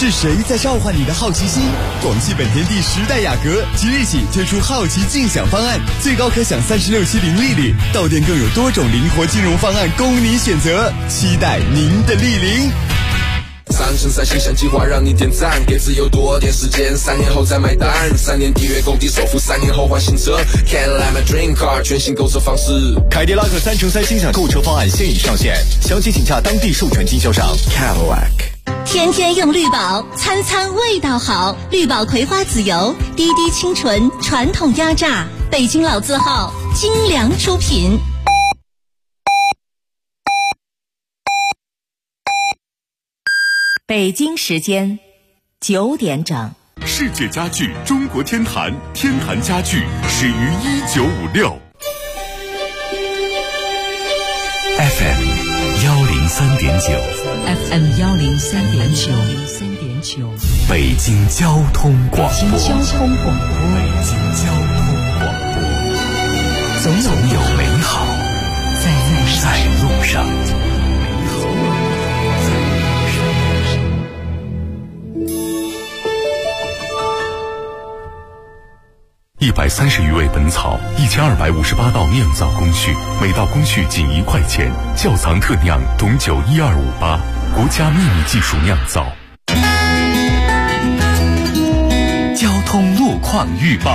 是谁在召唤你的好奇心？广汽本田第10代雅阁即日起推出好奇竞享方案，最高可享36期零利率，到店更有多种灵活金融方案供你选择，期待您的莅临。 3乘3形象计划让你点赞，给自由多点时间，3年后再买单，3年抵月供底首付，3年后换新车。Cadillac my dream car， 全新购车方式。 凯迪拉克3乘3心想购车方案现已上线，详情请洽当地授权经销商 Cadillac。 天天用绿宝，餐餐味道好。绿宝葵花籽油，滴滴清纯，传统压榨，北京老字号，精良出品。 北京时间9点整。 世界家具中国天坛，天坛家具始于1956。 FM 103.9 FM 103.9， 北京交通广播。 北京交通广播， 总有美好在路上。130余味本草，1258道酿造工序，每道工序仅1块钱。窖藏特酿董酒12588，国家秘密技术酿造。交通路况预报。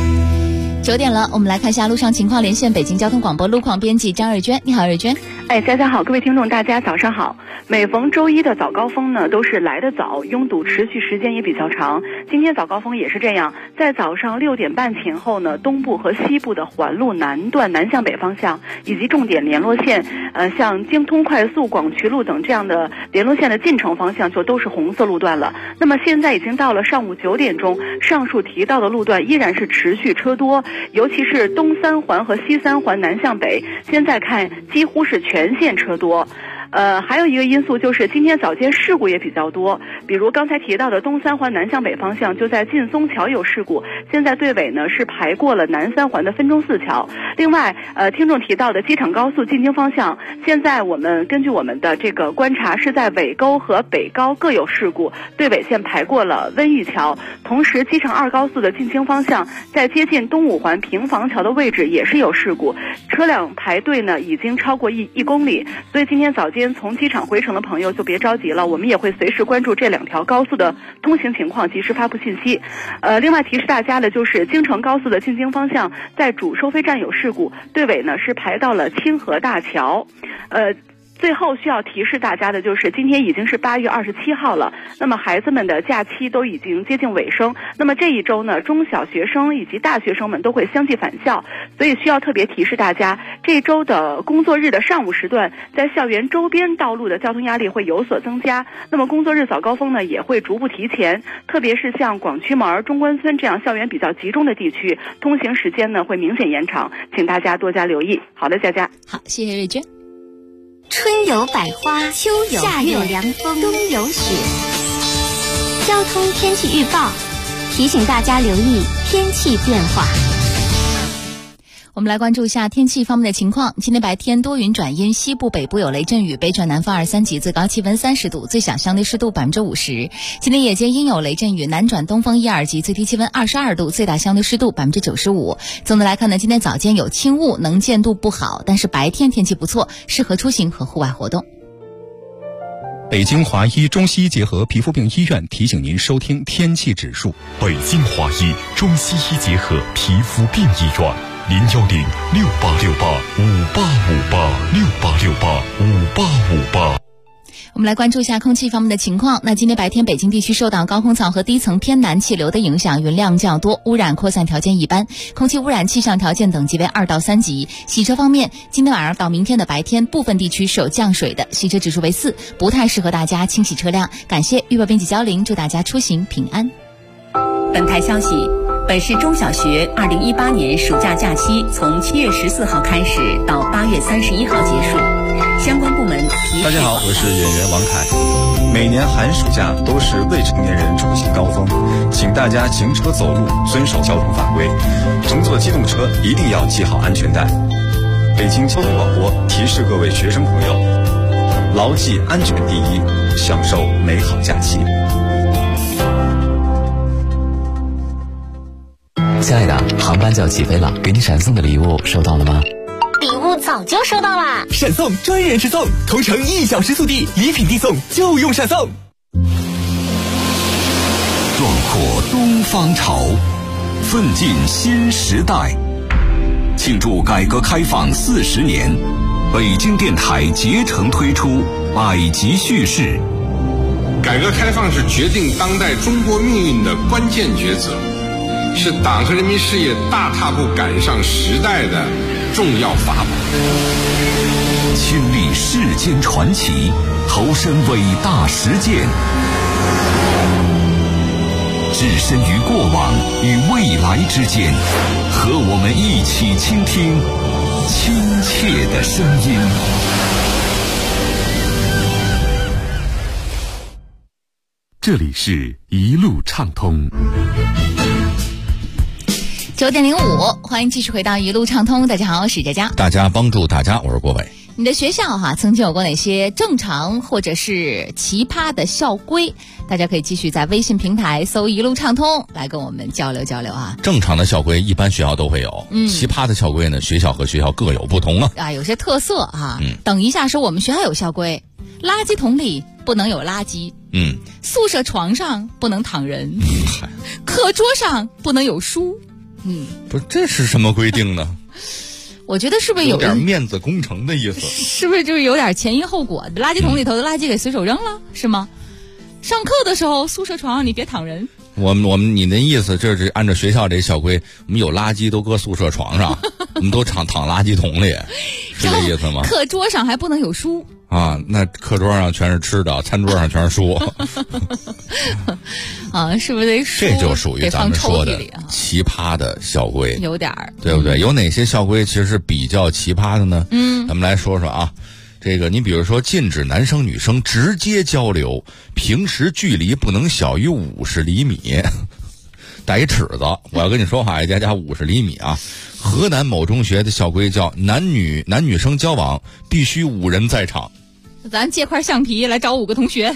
9点了，我们来看一下路上情况，连线北京交通广播路况编辑张瑞娟。你好，瑞娟。 佳佳好，各位听众大家早上好。每逢周一的早高峰呢，都是来得早，拥堵持续时间也比较长。今天早高峰也是这样，在早上6点半前后呢，东部和西部的环路南段南向北方向以及重点联络线，像京通快速、广渠路等这样的联络线的进城方向就都是红色路段了。那么现在已经到了上午9点钟，上述提到的路段依然是持续车多，尤其是东三环和西三环南向北，现在看几乎是全线车多。还有一个因素就是今天早间事故也比较多，比如刚才提到的东三环南向北方向就在劲松桥有事故，现在队尾呢是排过了南三环的分钟寺桥。另外听众提到的机场高速进京方向，现在我们根据我们的这个观察是在尾沟和北高各有事故，队尾线排过了温榆桥。同时机场2高速的进京方向在接近东五环平房桥的位置也是有事故，车辆排队呢已经超过1公里，所以今天早间从机场回程的朋友就别着急了，我们也会随时关注这2条高速的通行情况，及时发布信息。另外提示大家的就是京承高速的进京方向在主收费站有事故，队尾呢是排到了清河大桥。最后需要提示大家的就是今天已经是8月27号了，那么孩子们的假期都已经接近尾声，那么这一周呢，中小学生以及大学生们都会相继返校，所以需要特别提示大家，这周的工作日的上午时段，在校园周边道路的交通压力会有所增加，那么工作日早高峰呢也会逐步提前，特别是像广渠门、中关村这样校园比较集中的地区，通行时间呢会明显延长，请大家多加留意。好的，佳佳。 好，谢谢瑞娟。 春有百花，秋有夏有凉风，冬有雪。交通天气预报提醒大家留意天气变化。 我们来关注一下天气方面的情况。今天白天多云转阴，西部北部有雷阵雨，北转南风2、3级，最高气温30度，最小相对湿度50%。今天夜间阴有雷阵雨，南转东风1、2级，最低气温22度，最大相对湿度95%。总的来看呢，今天早间有轻雾，能见度不好，但是白天天气不错，适合出行和户外活动。 北京华医中西医结合皮肤病医院提醒您收听天气指数。 北京华医中西医结合皮肤病医院，010-6868-5858，6868-5858。 我们来关注一下空气方面的情况。那今天白天北京地区受到高空层和低层偏南气流的影响，云量较多，污染扩散条件一般，空气污染气象条件等级为2到3级。洗车方面，今天晚上到明天的白天，部分地区是有降水的，洗车指数为4，不太适合大家清洗车辆。感谢预报编辑焦玲，祝大家出行平安。 本台消息，本市中小学2018年暑假假期从7月14号开始到8月31号结束，相关部门大家好，我是演员王凯。每年寒暑假都是未成年人出行高峰，请大家行车走路遵守交通法规，乘坐机动车一定要系好安全带。北京交通广播提示各位学生朋友，牢记安全第一，享受美好假期。 亲爱的，航班就要起飞了，给你闪送的礼物收到了吗？ 礼物早就收到啦。 闪送专人直送，同城1小时速递，礼品递送就用闪送。 壮阔东方潮，奋进新时代。庆祝改革开放40年，北京电台竭诚推出百集叙事。 改革开放是决定当代中国命运的关键抉择，是党和人民事业大踏步赶上时代的重要法宝。 亲历世间传奇，投身伟大实践，置身于过往与未来之间，和我们一起倾听亲切的声音。 这里是一路畅通。 9点05，欢迎继续回到一路畅通。大家好，我是佳佳。 大家帮助大家，我是郭伟。 你的学校曾经有过哪些正常或者是奇葩的校规？大家可以继续在微信平台搜一路畅通来跟我们交流交流啊。 正常的校规一般学校都会有，奇葩的校规呢，学校和学校各有不同啊。 有些特色等一下说我们学校有校规，垃圾桶里不能有垃圾，宿舍床上不能躺人，课桌上不能有书。 不是，这是什么规定呢？ 我觉得是不是有点面子工程的意思？ 是不是就是有点前因后果？垃圾桶里头的垃圾给随手扔了，是吗？上课的时候宿舍床上你别躺人。 我们你的意思就是按照学校这校规，我们有垃圾都搁宿舍床上，我们都躺垃圾桶里，是这意思吗？ 课桌上还不能有书啊？那课桌上全是吃的，餐桌上全是书是不是得这就属于咱们说的奇葩的校规， 有点儿， 对不对？有哪些校规其实是比较奇葩的呢？咱们来说说啊。这个你比如说禁止男生女生直接交流，平时距离不能小于50厘米，带一尺子。我要跟你说话，加50厘米啊。河南某中学的校规叫男女生交往必须5人在场。 咱借块橡皮来找5个同学。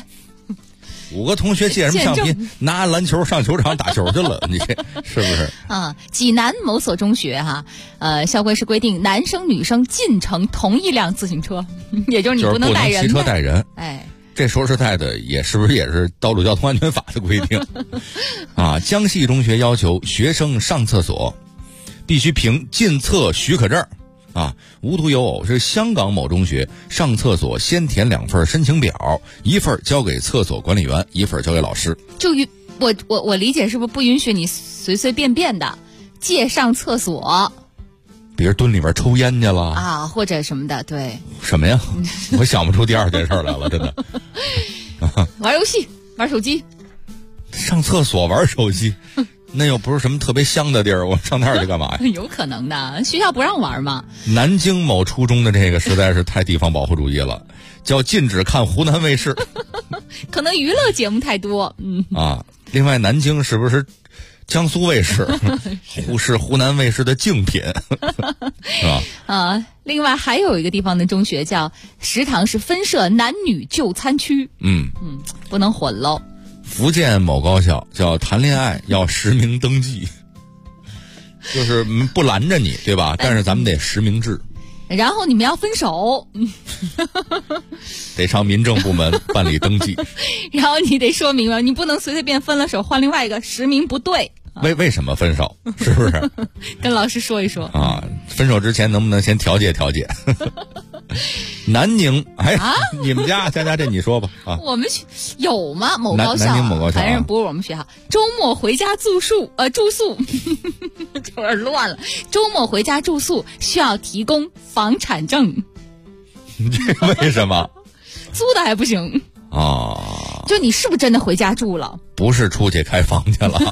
5个同学借什么橡皮？拿篮球上球场打球去了，你是不是？ 济南某所中学校规是规定男生女生禁乘同一辆自行车，也就是你不能带人。 骑车带人。 哎， 这说实在的，是不是也是道路交通安全法的规定江西中学要求学生上厕所必须凭进厕许可证。无独有偶，是香港某中学上厕所先填2份申请表，一份交给厕所管理员，一份交给老师。 就我理解是不是不允许你随随便便的借上厕所？ 比如蹲里边抽烟去了或者什么的，对。 什么呀？我想不出第二件事来了，真的。 玩游戏、玩手机， 上厕所玩手机。那又不是什么特别香的地儿，我上那儿去干嘛呀？ 有可能的，学校不让玩嘛。 南京某初中的这个实在是太地方保护主义了，叫禁止看湖南卫视。 可能娱乐节目太多， 另外，南京是不是江苏卫视？是湖南卫视的竞品，是吧？另外还有一个地方的中学叫食堂是分设男女就餐区，不能混喽。 福建某高校叫谈恋爱要实名登记，就是不拦着你，对吧？但是咱们得实名制。 然后你们要分手， 得上民政部门办理登记。 然后你得说明了，你不能随随便分了手换另外一个，实名不对。 为什么分手？是不是？ 跟老师说一说分手之前能不能先调解调解？南宁，你们家佳这你说吧我们有吗？某高校， 南宁某高校， 反正不是我们学校。周末回家住宿，有点乱了。周末回家住宿需要提供房产证。 这为什么？ 租的还不行就你是不是真的回家住了？ 不是出去开房去了。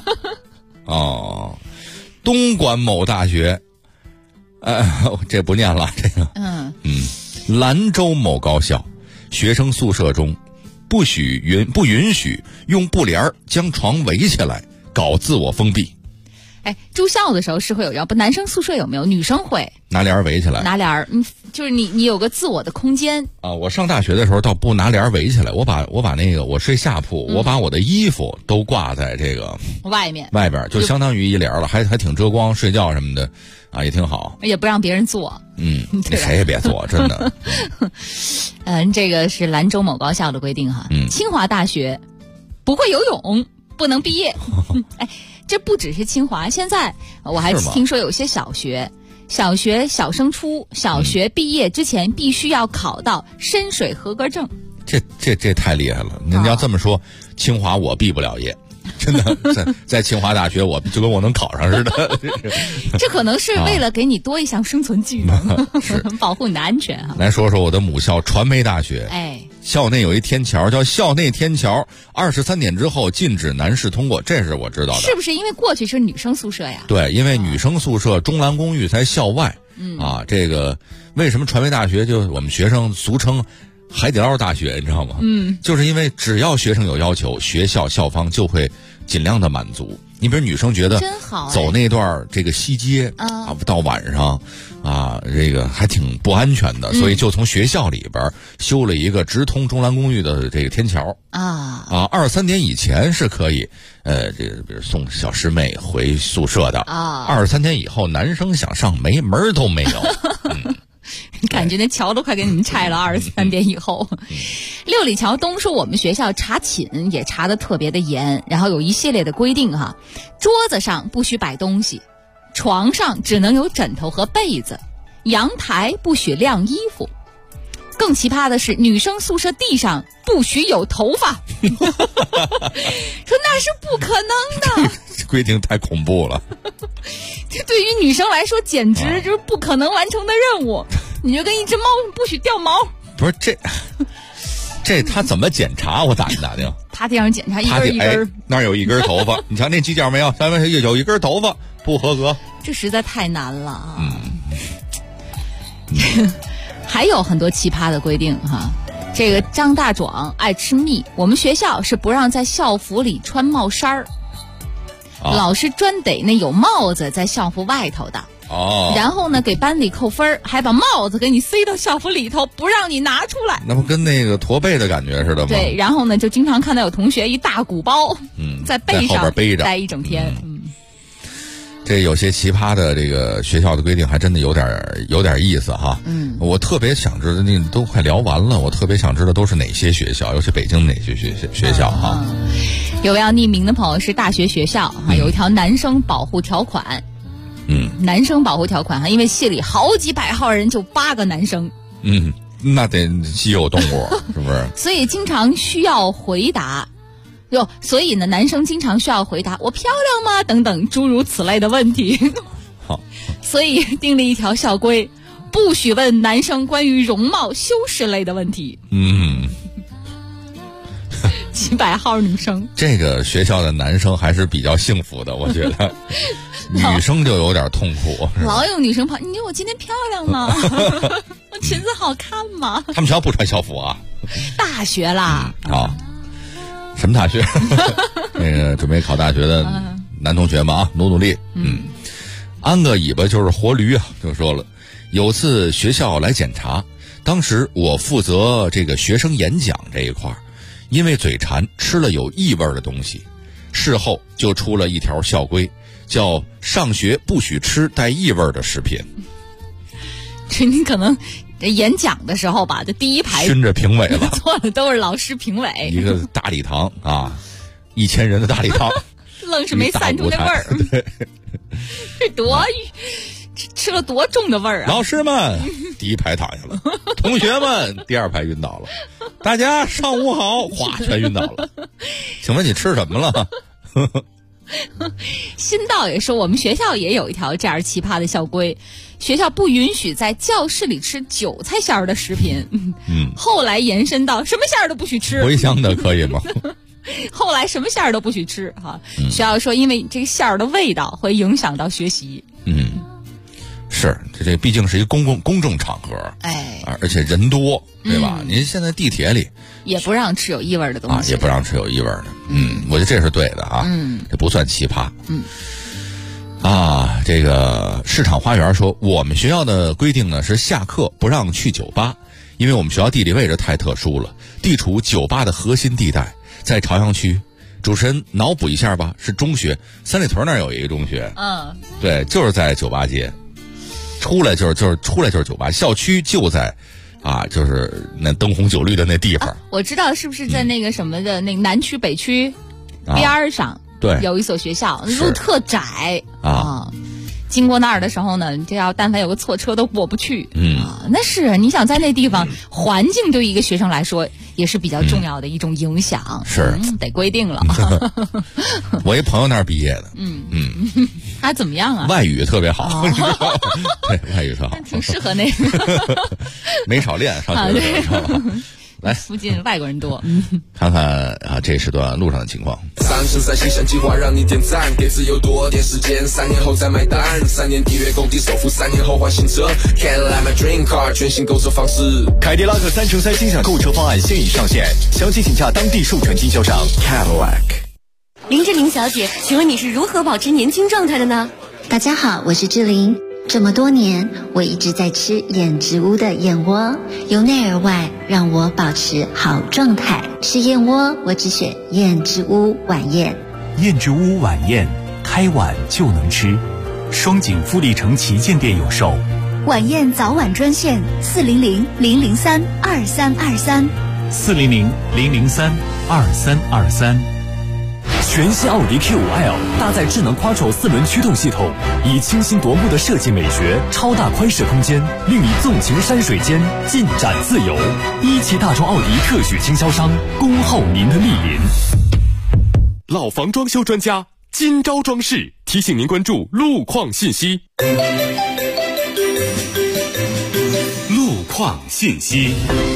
东莞某大学，这不念了，这个，兰州某高校，学生宿舍中不允许用布帘将床围起来，搞自我封闭。 哎，住校的时候是会有要不男生宿舍有没有？女生会拿帘围起来， 拿帘，就是你有个自我的空间啊。我上大学的时候倒不拿帘围起来，我把那个我睡下铺，我把我的衣服都挂在这个外边， 就相当于一帘了，还挺遮光，睡觉什么的啊也挺好， 也不让别人坐。 你谁也别坐，真的。 这个是兰州某高校的规定哈。清华大学不会游泳不能毕业。哎。这不只是清华，现在我还听说有些小学小升初小学毕业之前必须要考到深水合格证。 这太厉害了！你要这么说，清华我毕不了业，真的在清华大学我就跟我能考上似的。 这可能是为了给你多一项生存技能，保护你的安全啊。 来说说我的母校传媒大学。校内有一天桥叫校内天桥，23点之后禁止男士通过，这是我知道的。 是不是因为过去是女生宿舍呀？ 对，因为女生宿舍中蓝公寓在校外。这个为什么传媒大学就我们学生俗称海底捞大学，你知道吗？就是因为只要学生有要求，学校校方就会尽量的满足。你比如女生觉得走那段这个西街到晚上这个还挺不安全的，所以就从学校里边修了一个直通中蓝公寓的这个天桥23点以前是可以这个比如送小师妹回宿舍的23点以后男生想上门都没有。 感觉那桥都快给你们拆了。23点以后，六里桥东说我们学校查寝也查得特别的严，然后有一系列的规定哈，桌子上不许摆东西，床上只能有枕头和被子，阳台不许晾衣服。更奇葩的是，女生宿舍地上不许有头发。说那是不可能的。 这规定太恐怖了。 这对于女生来说简直就是不可能完成的任务。你就跟一只猫不许掉毛。 不是这他怎么检查？我打听趴地上检查一根一根。 那儿有一根头发，你瞧那犄角没有？上面有一根头发不合格。 这实在太难了啊。还有很多奇葩的规定哈。这个张大壮爱吃蜜，我们学校是不让在校服里穿帽衫儿。老师专得那有帽子在校服外头的。然后呢给班里扣分，还把帽子给你塞到校服里头，不让你拿出来。 那不跟那个驼背的感觉似的吗？ 对，然后呢就经常看到有同学一大鼓包在背上背着待一整天。 这有些奇葩的这个学校的规定还真的有点意思哈。我特别想知道，那都快聊完了，我特别想知道都是哪些学校，尤其北京哪些学校哈。 有位要匿名的朋友是大学学校有一条男生保护条款。男生保护条款哈，因为系里好几百号人就8个男生。 那得稀有动物是不是？ 所以经常需要回答。所以呢，男生经常需要回答我漂亮吗等等诸如此类的问题。 好， 所以定了一条校规，不许问男生关于容貌修饰类的问题。几百号女生， 这个学校的男生还是比较幸福的，我觉得。女生就有点痛苦。 老有女生跑，你觉得我今天漂亮吗？我裙子好看吗？ 他们学校不穿校服啊？ 大学啦。 什么大学？那个准备考大学的男同学们啊，努力。安个尾巴就是活驴啊，就说了，有次学校来检查，当时我负责这个学生演讲这一块，因为嘴馋吃了有异味的东西，事后就出了一条校规，叫上学不许吃带异味的食品。 这你可能演讲的时候吧，这第一排熏着评委了， 坐的都是老师评委， 一个大礼堂1000人的大礼堂， 愣是没散出那味儿。这吃了多重的味儿啊！ 老师们第一排躺下了，同学们第2排晕倒了，大家上午好，哗全晕倒了。请问你吃什么了？ 新道也说，我们学校也有一条这样奇葩的校规，学校不允许在教室里吃韭菜馅儿的食品。后来延伸到什么馅儿都不许吃。 茴香的可以吗？ 后来什么馅儿都不许吃哈。学校说，因为这个馅儿的味道会影响到学习。 是这毕竟是一个公众场合，而且人多，对吧？您现在地铁里也不让吃有异味的东西也不让吃有异味的。我觉得这是对的啊。这不算奇葩。 啊，这个市场花园说，我们学校的规定呢是下课不让去酒吧，因为我们学校地理位置太特殊了，地处酒吧的核心地带，在朝阳区。主持人脑补一下吧，是中学，三里屯那儿有一个中学，对，就是在酒吧街，出来就是酒吧，校区就在就是那灯红酒绿的那地方。 我知道是不是在那个什么的那个南区北区边上， 对， 有一所学校，路特窄经过那儿的时候呢，就要但凡有个错车都过不去。那是你想在那地方，环境对于一个学生来说也是比较重要的一种影响。 是得规定了。 我一朋友那儿毕业的， 他怎么样啊？ 外语特别好，对，外语特好， 挺适合那个。 没少练，上学的时候。来， 附近外国人多。 看看这时段路上的情况。 3升3星象计划让你点赞，给自由多点时间，3年后再买单，3年缔约工地首付，3年后换新车 Cadillac my dream car， 全新购车方式。 凯迪拉克3乘3星象购车方案现已上线，详情请洽当地授权经销商 Cadillac。 林志玲小姐，请问你是如何保持年轻状态的呢？ 大家好，我是志玲。这么多年，我一直在吃燕之屋的燕窝，由内而外让我保持好状态。吃燕窝，我只选燕之屋晚宴。 燕之屋晚宴，开晚就能吃。双井富力城旗舰店有售。 晚宴早晚专线400-003-2323。 400-003-2323。全新奥迪 Q5L 搭载智能 Quattro 4轮驱动系统，以清新夺目的设计美学、超大宽适空间，令你纵情山水间，尽展自由。17大众奥迪特许经销商，恭候您的莅临。 老房装修专家金招装饰提醒您关注路况信息。路况信息。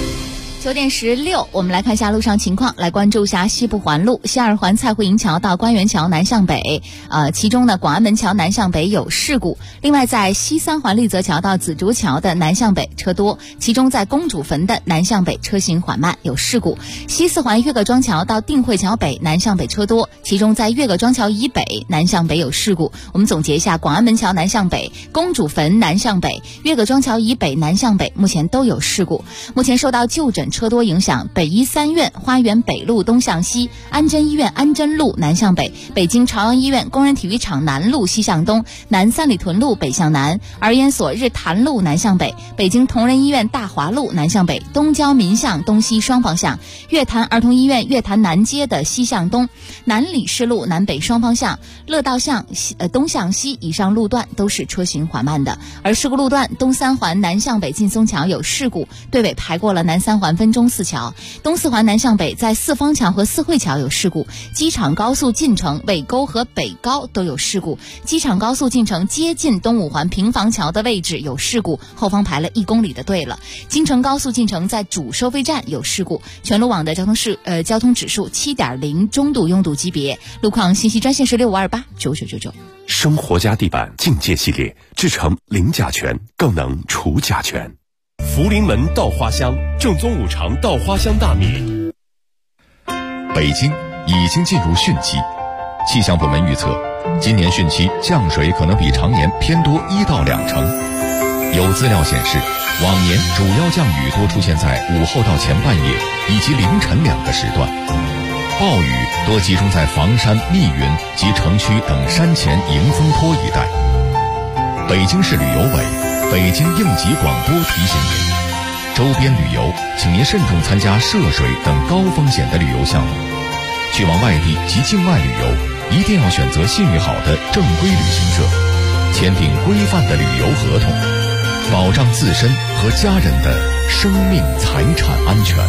9点16，我们来看一下路上情况，来关注一下西部环路，西二环蔡慧营桥到官园桥南向北，其中呢广安门桥南向北有事故。另外在西三环丽泽桥到紫竹桥的南向北车多，其中在公主坟的南向北车行缓慢有事故。西四环岳各庄桥到定慧桥北南向北车多，其中在岳各庄桥以北南向北有事故。我们总结一下，广安门桥南向北、公主坟南向北、岳各庄桥以北南向北目前都有事故。目前受到就诊车多影响，北医三院花园北路东向西，安贞医院安贞路南向北，北京朝阳医院工人体育场南路西向东，南三里屯路北向南，儿研所日坛路南向北，北京同仁医院大华路南向北，东郊民巷东西双方向，月坛儿童医院月坛南街的西向东，南礼士路南北双方向，乐道巷东向西，以上路段都是车行缓慢的。而事故路段东三环南向北劲松桥有事故，队尾排过了南三环分钟四桥，东四环南向北在四方桥和四惠桥有事故，机场高速进城尾沟和北高都有事故，机场高速进城接近东五环平房桥的位置有事故，后方排了1公里的队了。京承高速进城在主收费站有事故，全路网的交通指数7.0中度拥堵级别。路况信息专线是65289999。 生活家地板境界系列，制成零甲醛，更能除甲醛。福临门稻花香，正宗五常稻花香大米。 北京已经进入汛期，气象部门预测，今年汛期降水可能比常年偏多1到2成。有资料显示，往年主要降雨多出现在午后到前半夜以及凌晨2个时段，暴雨多集中在房山、密云及城区等山前迎风坡一带。北京市旅游委、北京应急广播提醒您，周边旅游请您慎重参加涉水等高风险的旅游项目。去往外地及境外旅游，一定要选择信誉好的正规旅行社，签订规范的旅游合同，保障自身和家人的生命财产安全。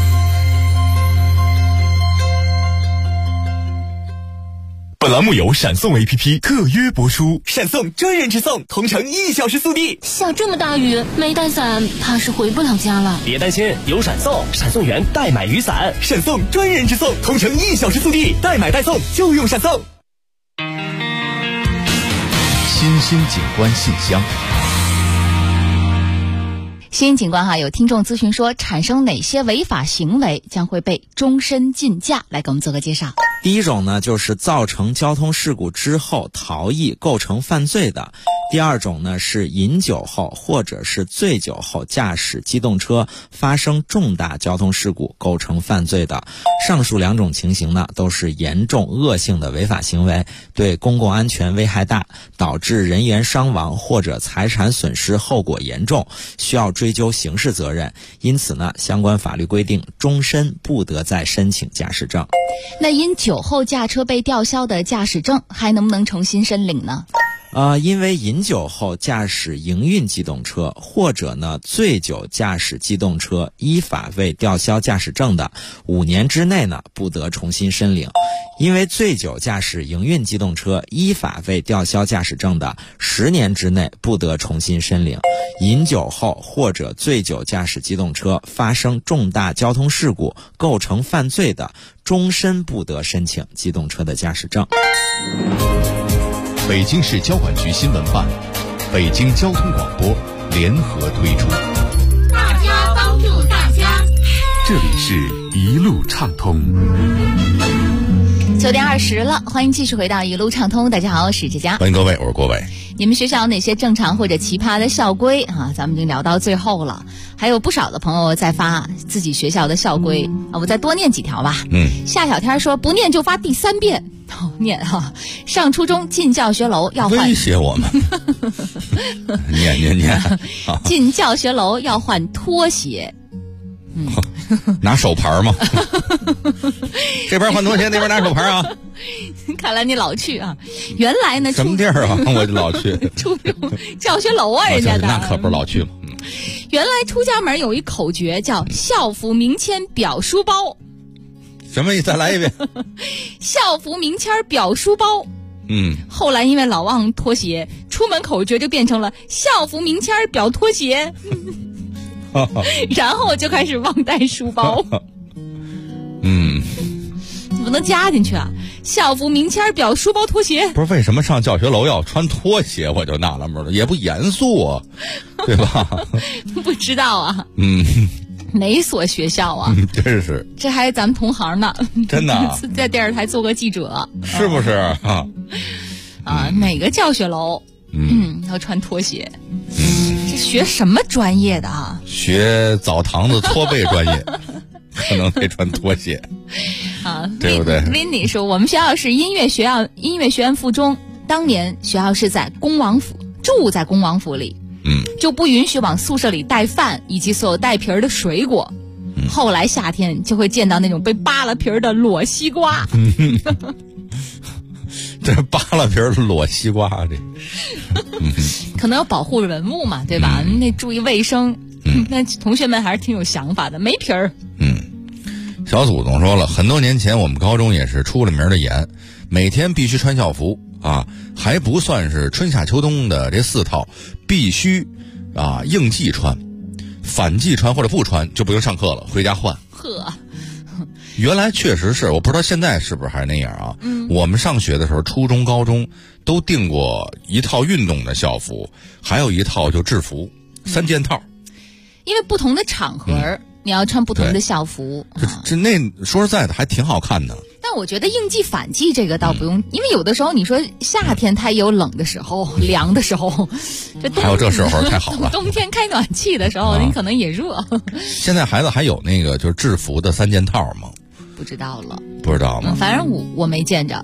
本栏目由闪送 APP 特约播出， 闪送专人直送，同城1小时速递。 下这么大雨，没带伞，怕是回不了家了。 别担心，有闪送，闪送员代买雨伞，闪送专人直送，同城1小时速递，代买代送，就用闪送。 新兴景观信箱。 新景观有听众咨询说，产生哪些违法行为将会被终身禁驾？来给我们做个介绍。 第一种呢，就是造成交通事故之后逃逸构成犯罪的；第二种呢，是饮酒后或者是醉酒后驾驶机动车发生重大交通事故构成犯罪的。上述两种情形呢，都是严重恶性的违法行为，对公共安全危害大，导致人员伤亡或者财产损失后果严重，需要追究刑事责任。因此呢，相关法律规定终身不得再申请驾驶证。 那因酒后驾车被吊销的驾驶证还能不能重新申领呢？ 因为饮酒后驾驶营运机动车或者呢醉酒驾驶机动车依法未吊销驾驶证的，5年之内呢不得重新申领；因为醉酒驾驶营运机动车依法未吊销驾驶证的，10年之内不得重新申领；饮酒后或者醉酒驾驶机动车发生重大交通事故构成犯罪的，终身不得申请机动车的驾驶证。 北京市交管局新闻办、北京交通广播联合推出。 大家帮助大家， 这里是一路畅通。 9点20了，欢迎继续回到一路畅通。大家好，我是佳佳， 欢迎各位，我是郭伟。 你们学校有哪些正常或者奇葩的校规啊？咱们已经聊到最后了，还有不少的朋友在发自己学校的校规啊，我再多念几条吧。夏小天说不念就发第3遍。念哈，上初中进教学楼要换， 威胁我们。念， 进教学楼要换拖鞋。 拿手牌吗？这边换拖鞋，那边拿手牌啊。 看来你老去啊。原来呢， 什么地儿啊？我就老去。 初中教学楼啊，人家的。 那可不是老去吗？ 原来出家门有一口诀叫校服名签裱书包。 什么意思？再来一遍。 校服名签裱书包。后来因为老忘拖鞋，出门口诀就变成了校服名签裱拖鞋。然后就开始忘带书包。你不能加进去啊！校服名签裱书包拖鞋。 不是为什么上教学楼要穿拖鞋？我就纳了闷了，也不严肃啊，对吧？ 不知道啊。哪所学校啊？ 真是， 这还咱们同行呢， 真的、啊， 在电视台做个记者， 是不是啊？ 哪个教学楼？要穿拖鞋。这学什么专业的啊？ 学澡堂子搓背专业，可能得穿拖鞋啊， 对不对 ？Lindy 说，我们学校是音乐学院附中，当年学校是在恭王府，住在恭王府里。就不允许往宿舍里带饭以及所有带皮儿的水果。后来夏天就会见到那种被扒了皮儿的裸西瓜。 这扒了皮儿裸西瓜，这可能要保护文物嘛，对吧？那注意卫生。那同学们还是挺有想法的，没皮儿。 小祖宗说了，很多年前我们高中也是出了名的严，每天必须穿校服啊，还不算是春夏秋冬的这4套，必须啊应季穿，反季穿或者不穿就不用上课了，回家换。原来确实是，我不知道现在是不是还是那样啊。我们上学的时候，初中、高中都订过一套运动的校服，还有一套就制服，3件套。 因为不同的场合，你要穿不同的校服。 这那说实在的，还挺好看的。 但我觉得应季反季这个倒不用，因为有的时候你说夏天它也有冷的时候、凉的时候， 还有这时候太好了。 冬天开暖气的时候，你可能也热。 现在孩子还有那个就是制服的3件套吗？ 不知道了。 不知道吗？ 反正我没见着。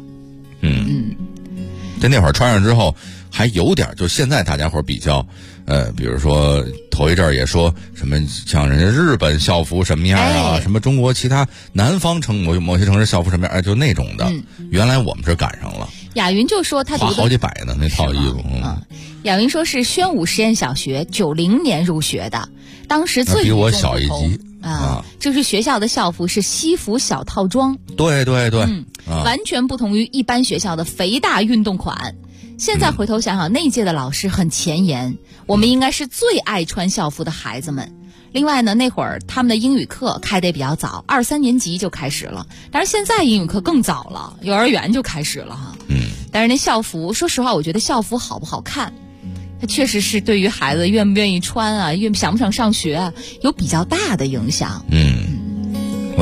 在那会儿穿上之后，还有点就现在大家伙比较，比如说头一阵儿也说什么像人家日本校服什么样啊，什么中国其他南方某些城市校服什么样，就那种的。原来我们这赶上了。 雅云就说他花好几百呢那套衣服。 雅云说是宣武实验小学90年入学的，当时最比我小一级就是学校的校服是西服小套装。 对， 完全不同于一般学校的肥大运动款。现在回头想想，那一届的老师很前沿，我们应该是最爱穿校服的孩子们。另外呢，那会儿他们的英语课开得也比较早，2、3年级就开始了。但是现在英语课更早了，幼儿园就开始了哈。但是那校服，说实话，我觉得校服好不好看，它确实是对于孩子愿不愿意穿啊，想不想上学啊，有比较大的影响。 我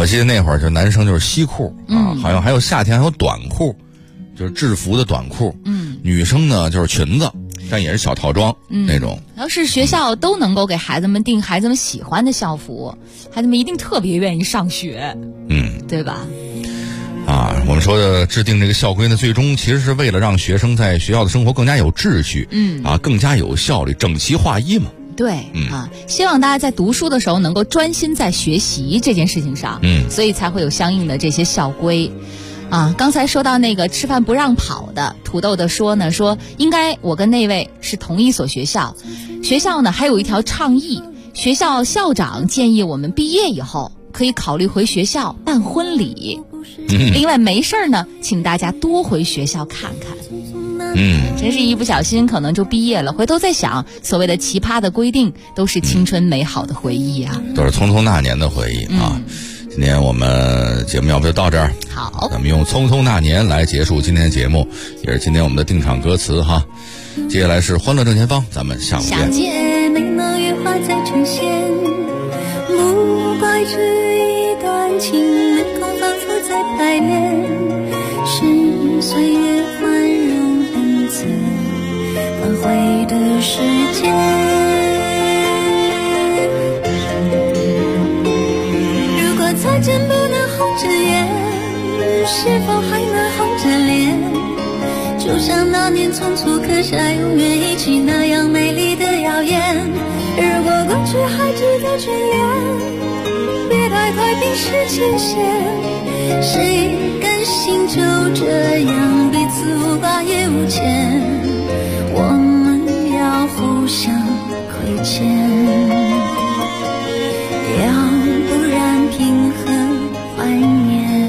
我记得那会儿就男生就是西裤啊，好像还有夏天还有短裤，就是制服的短裤。女生呢就是裙子，但也是小套装那种。 要是学校都能够给孩子们订孩子们喜欢的校服，孩子们一定特别愿意上学，对吧？ 我们说的制定这个校规呢，最终其实是为了让学生在学校的生活更加有秩序，更加有效率，整齐划一嘛。 对，希望大家在读书的时候能够专心在学习这件事情上，所以才会有相应的这些校规。刚才说到那个吃饭不让跑的，土豆的说应该我跟那位是同一所学校，学校呢还有一条倡议，学校校长建议我们毕业以后可以考虑回学校办婚礼。另外没事呢，请大家多回学校看看。真是一不小心可能就毕业了，回头再想，所谓的奇葩的规定都是青春美好的回忆啊， 都是匆匆那年的回忆啊。今天我们节目要不就到这儿， 好， 咱们用匆匆那年来结束今天的节目，也是今天我们的定场歌词哈。接下来是欢乐正前方，咱们下午见。 美梦越画在呈现，不怪这一段情，门口仿佛在排练，是岁月宽容恩赐挽回的时间。如果再见不能红着眼，是否还能红着脸？就像那年匆促刻下永远一起那样美丽的谣言。如果过去还值得眷恋，别太快冰释前嫌。谁甘心就这样彼此无挂也无牵？我们要互相亏欠，要不然凭何怀念？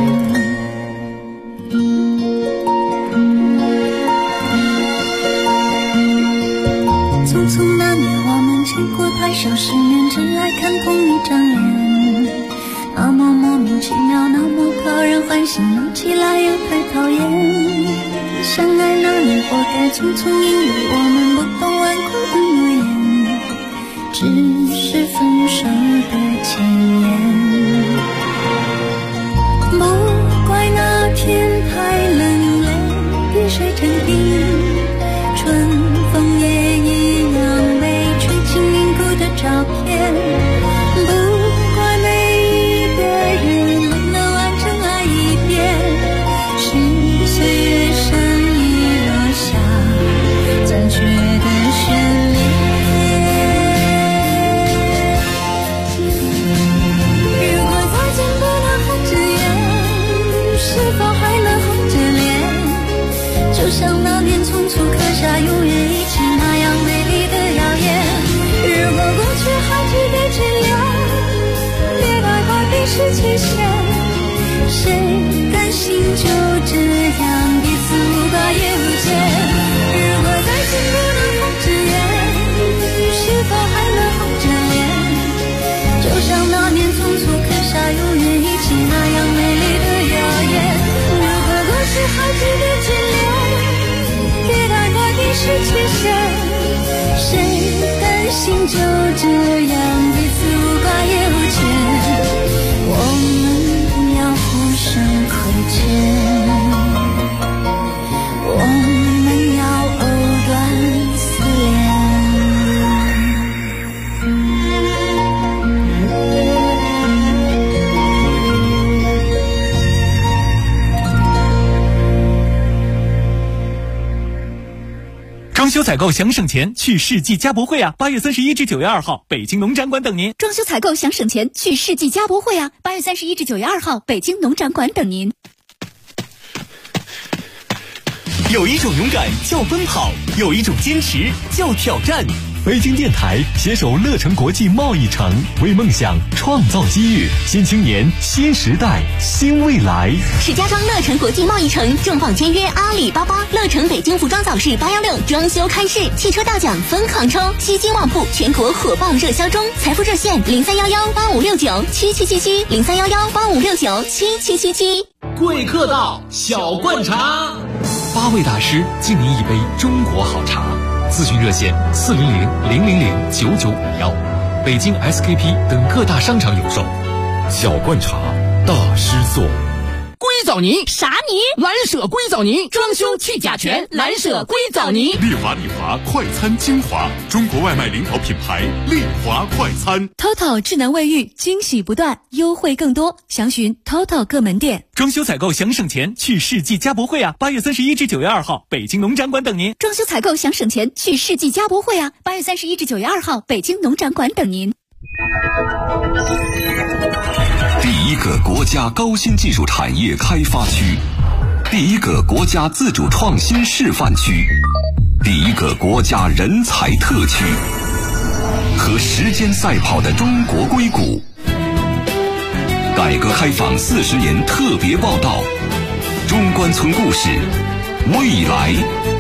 匆匆那年我们见过太少世面，只爱看同一张脸，那么莫名其妙，那么讨人欢喜，闹起来又太讨厌。相爱那年活该匆匆，因为我们不懂顽固的诺言，只是分手的前言。不怪那天太冷了，雨水成冰，春风也一样被吹进凝固的照片。不怪每一个人都能完整爱一遍，是岁月善意落下残缺的旋律。如果再见不能红着眼，是否还能红着脸？就像那年匆促刻下永远一起那样美丽的谣言。如果过去还值得眷恋，别太快冰释前嫌。谁甘心就这样彼此无挂也无牵？如果再见不能红着眼，是否还能红着脸？就像那年匆促刻下永远一起那样美丽的谣言。如果过去还值得眷恋，别太快冰释前嫌。谁甘心就这样彼此无挂也无牵？我们要互相亏欠，我们要藕断丝装修采购想省钱，去世纪家博会啊！8月31至9月2号，北京农展馆等您。 装修采购想省钱，去世纪家博会啊！8月31至9月2号，北京农展馆等您。 有一种勇敢叫奔跑，有一种坚持叫挑战。北京电台携手乐城国际贸易城，为梦想创造机遇，新青年、新时代、新未来。 石家庄乐城国际贸易城重磅签约阿里巴巴，乐城北京服装早市816装修开市，汽车大奖疯狂抽，西京旺铺全国火爆热销中，财富热线031185697777，031185697777。 贵客到，小灌茶 ，8位大师敬您一杯中国好茶。咨询热线400-000-9951，北京 SKP 等各大商场有售。 小罐茶，大师做。 硅藻泥啥泥？ 蓝舍硅藻泥，装修去甲醛，蓝舍硅藻泥。 丽华快餐精华，中国外卖领导品牌，丽华快餐。 TOTO 智能卫浴，惊喜不断，优惠更多，详询 TOTO 各门店。 装修采购想省钱，去世纪家博会啊！8月31至9月2号，北京农展馆等您。 装修采购想省钱，去世纪家博会啊！8月31至9月2号，北京农展馆等您。 第一个国家高新技术产业开发区，第一个国家自主创新示范区，第一个国家人才特区，和时间赛跑的中国硅谷。改革开放40年特别报道，中关村故事，未来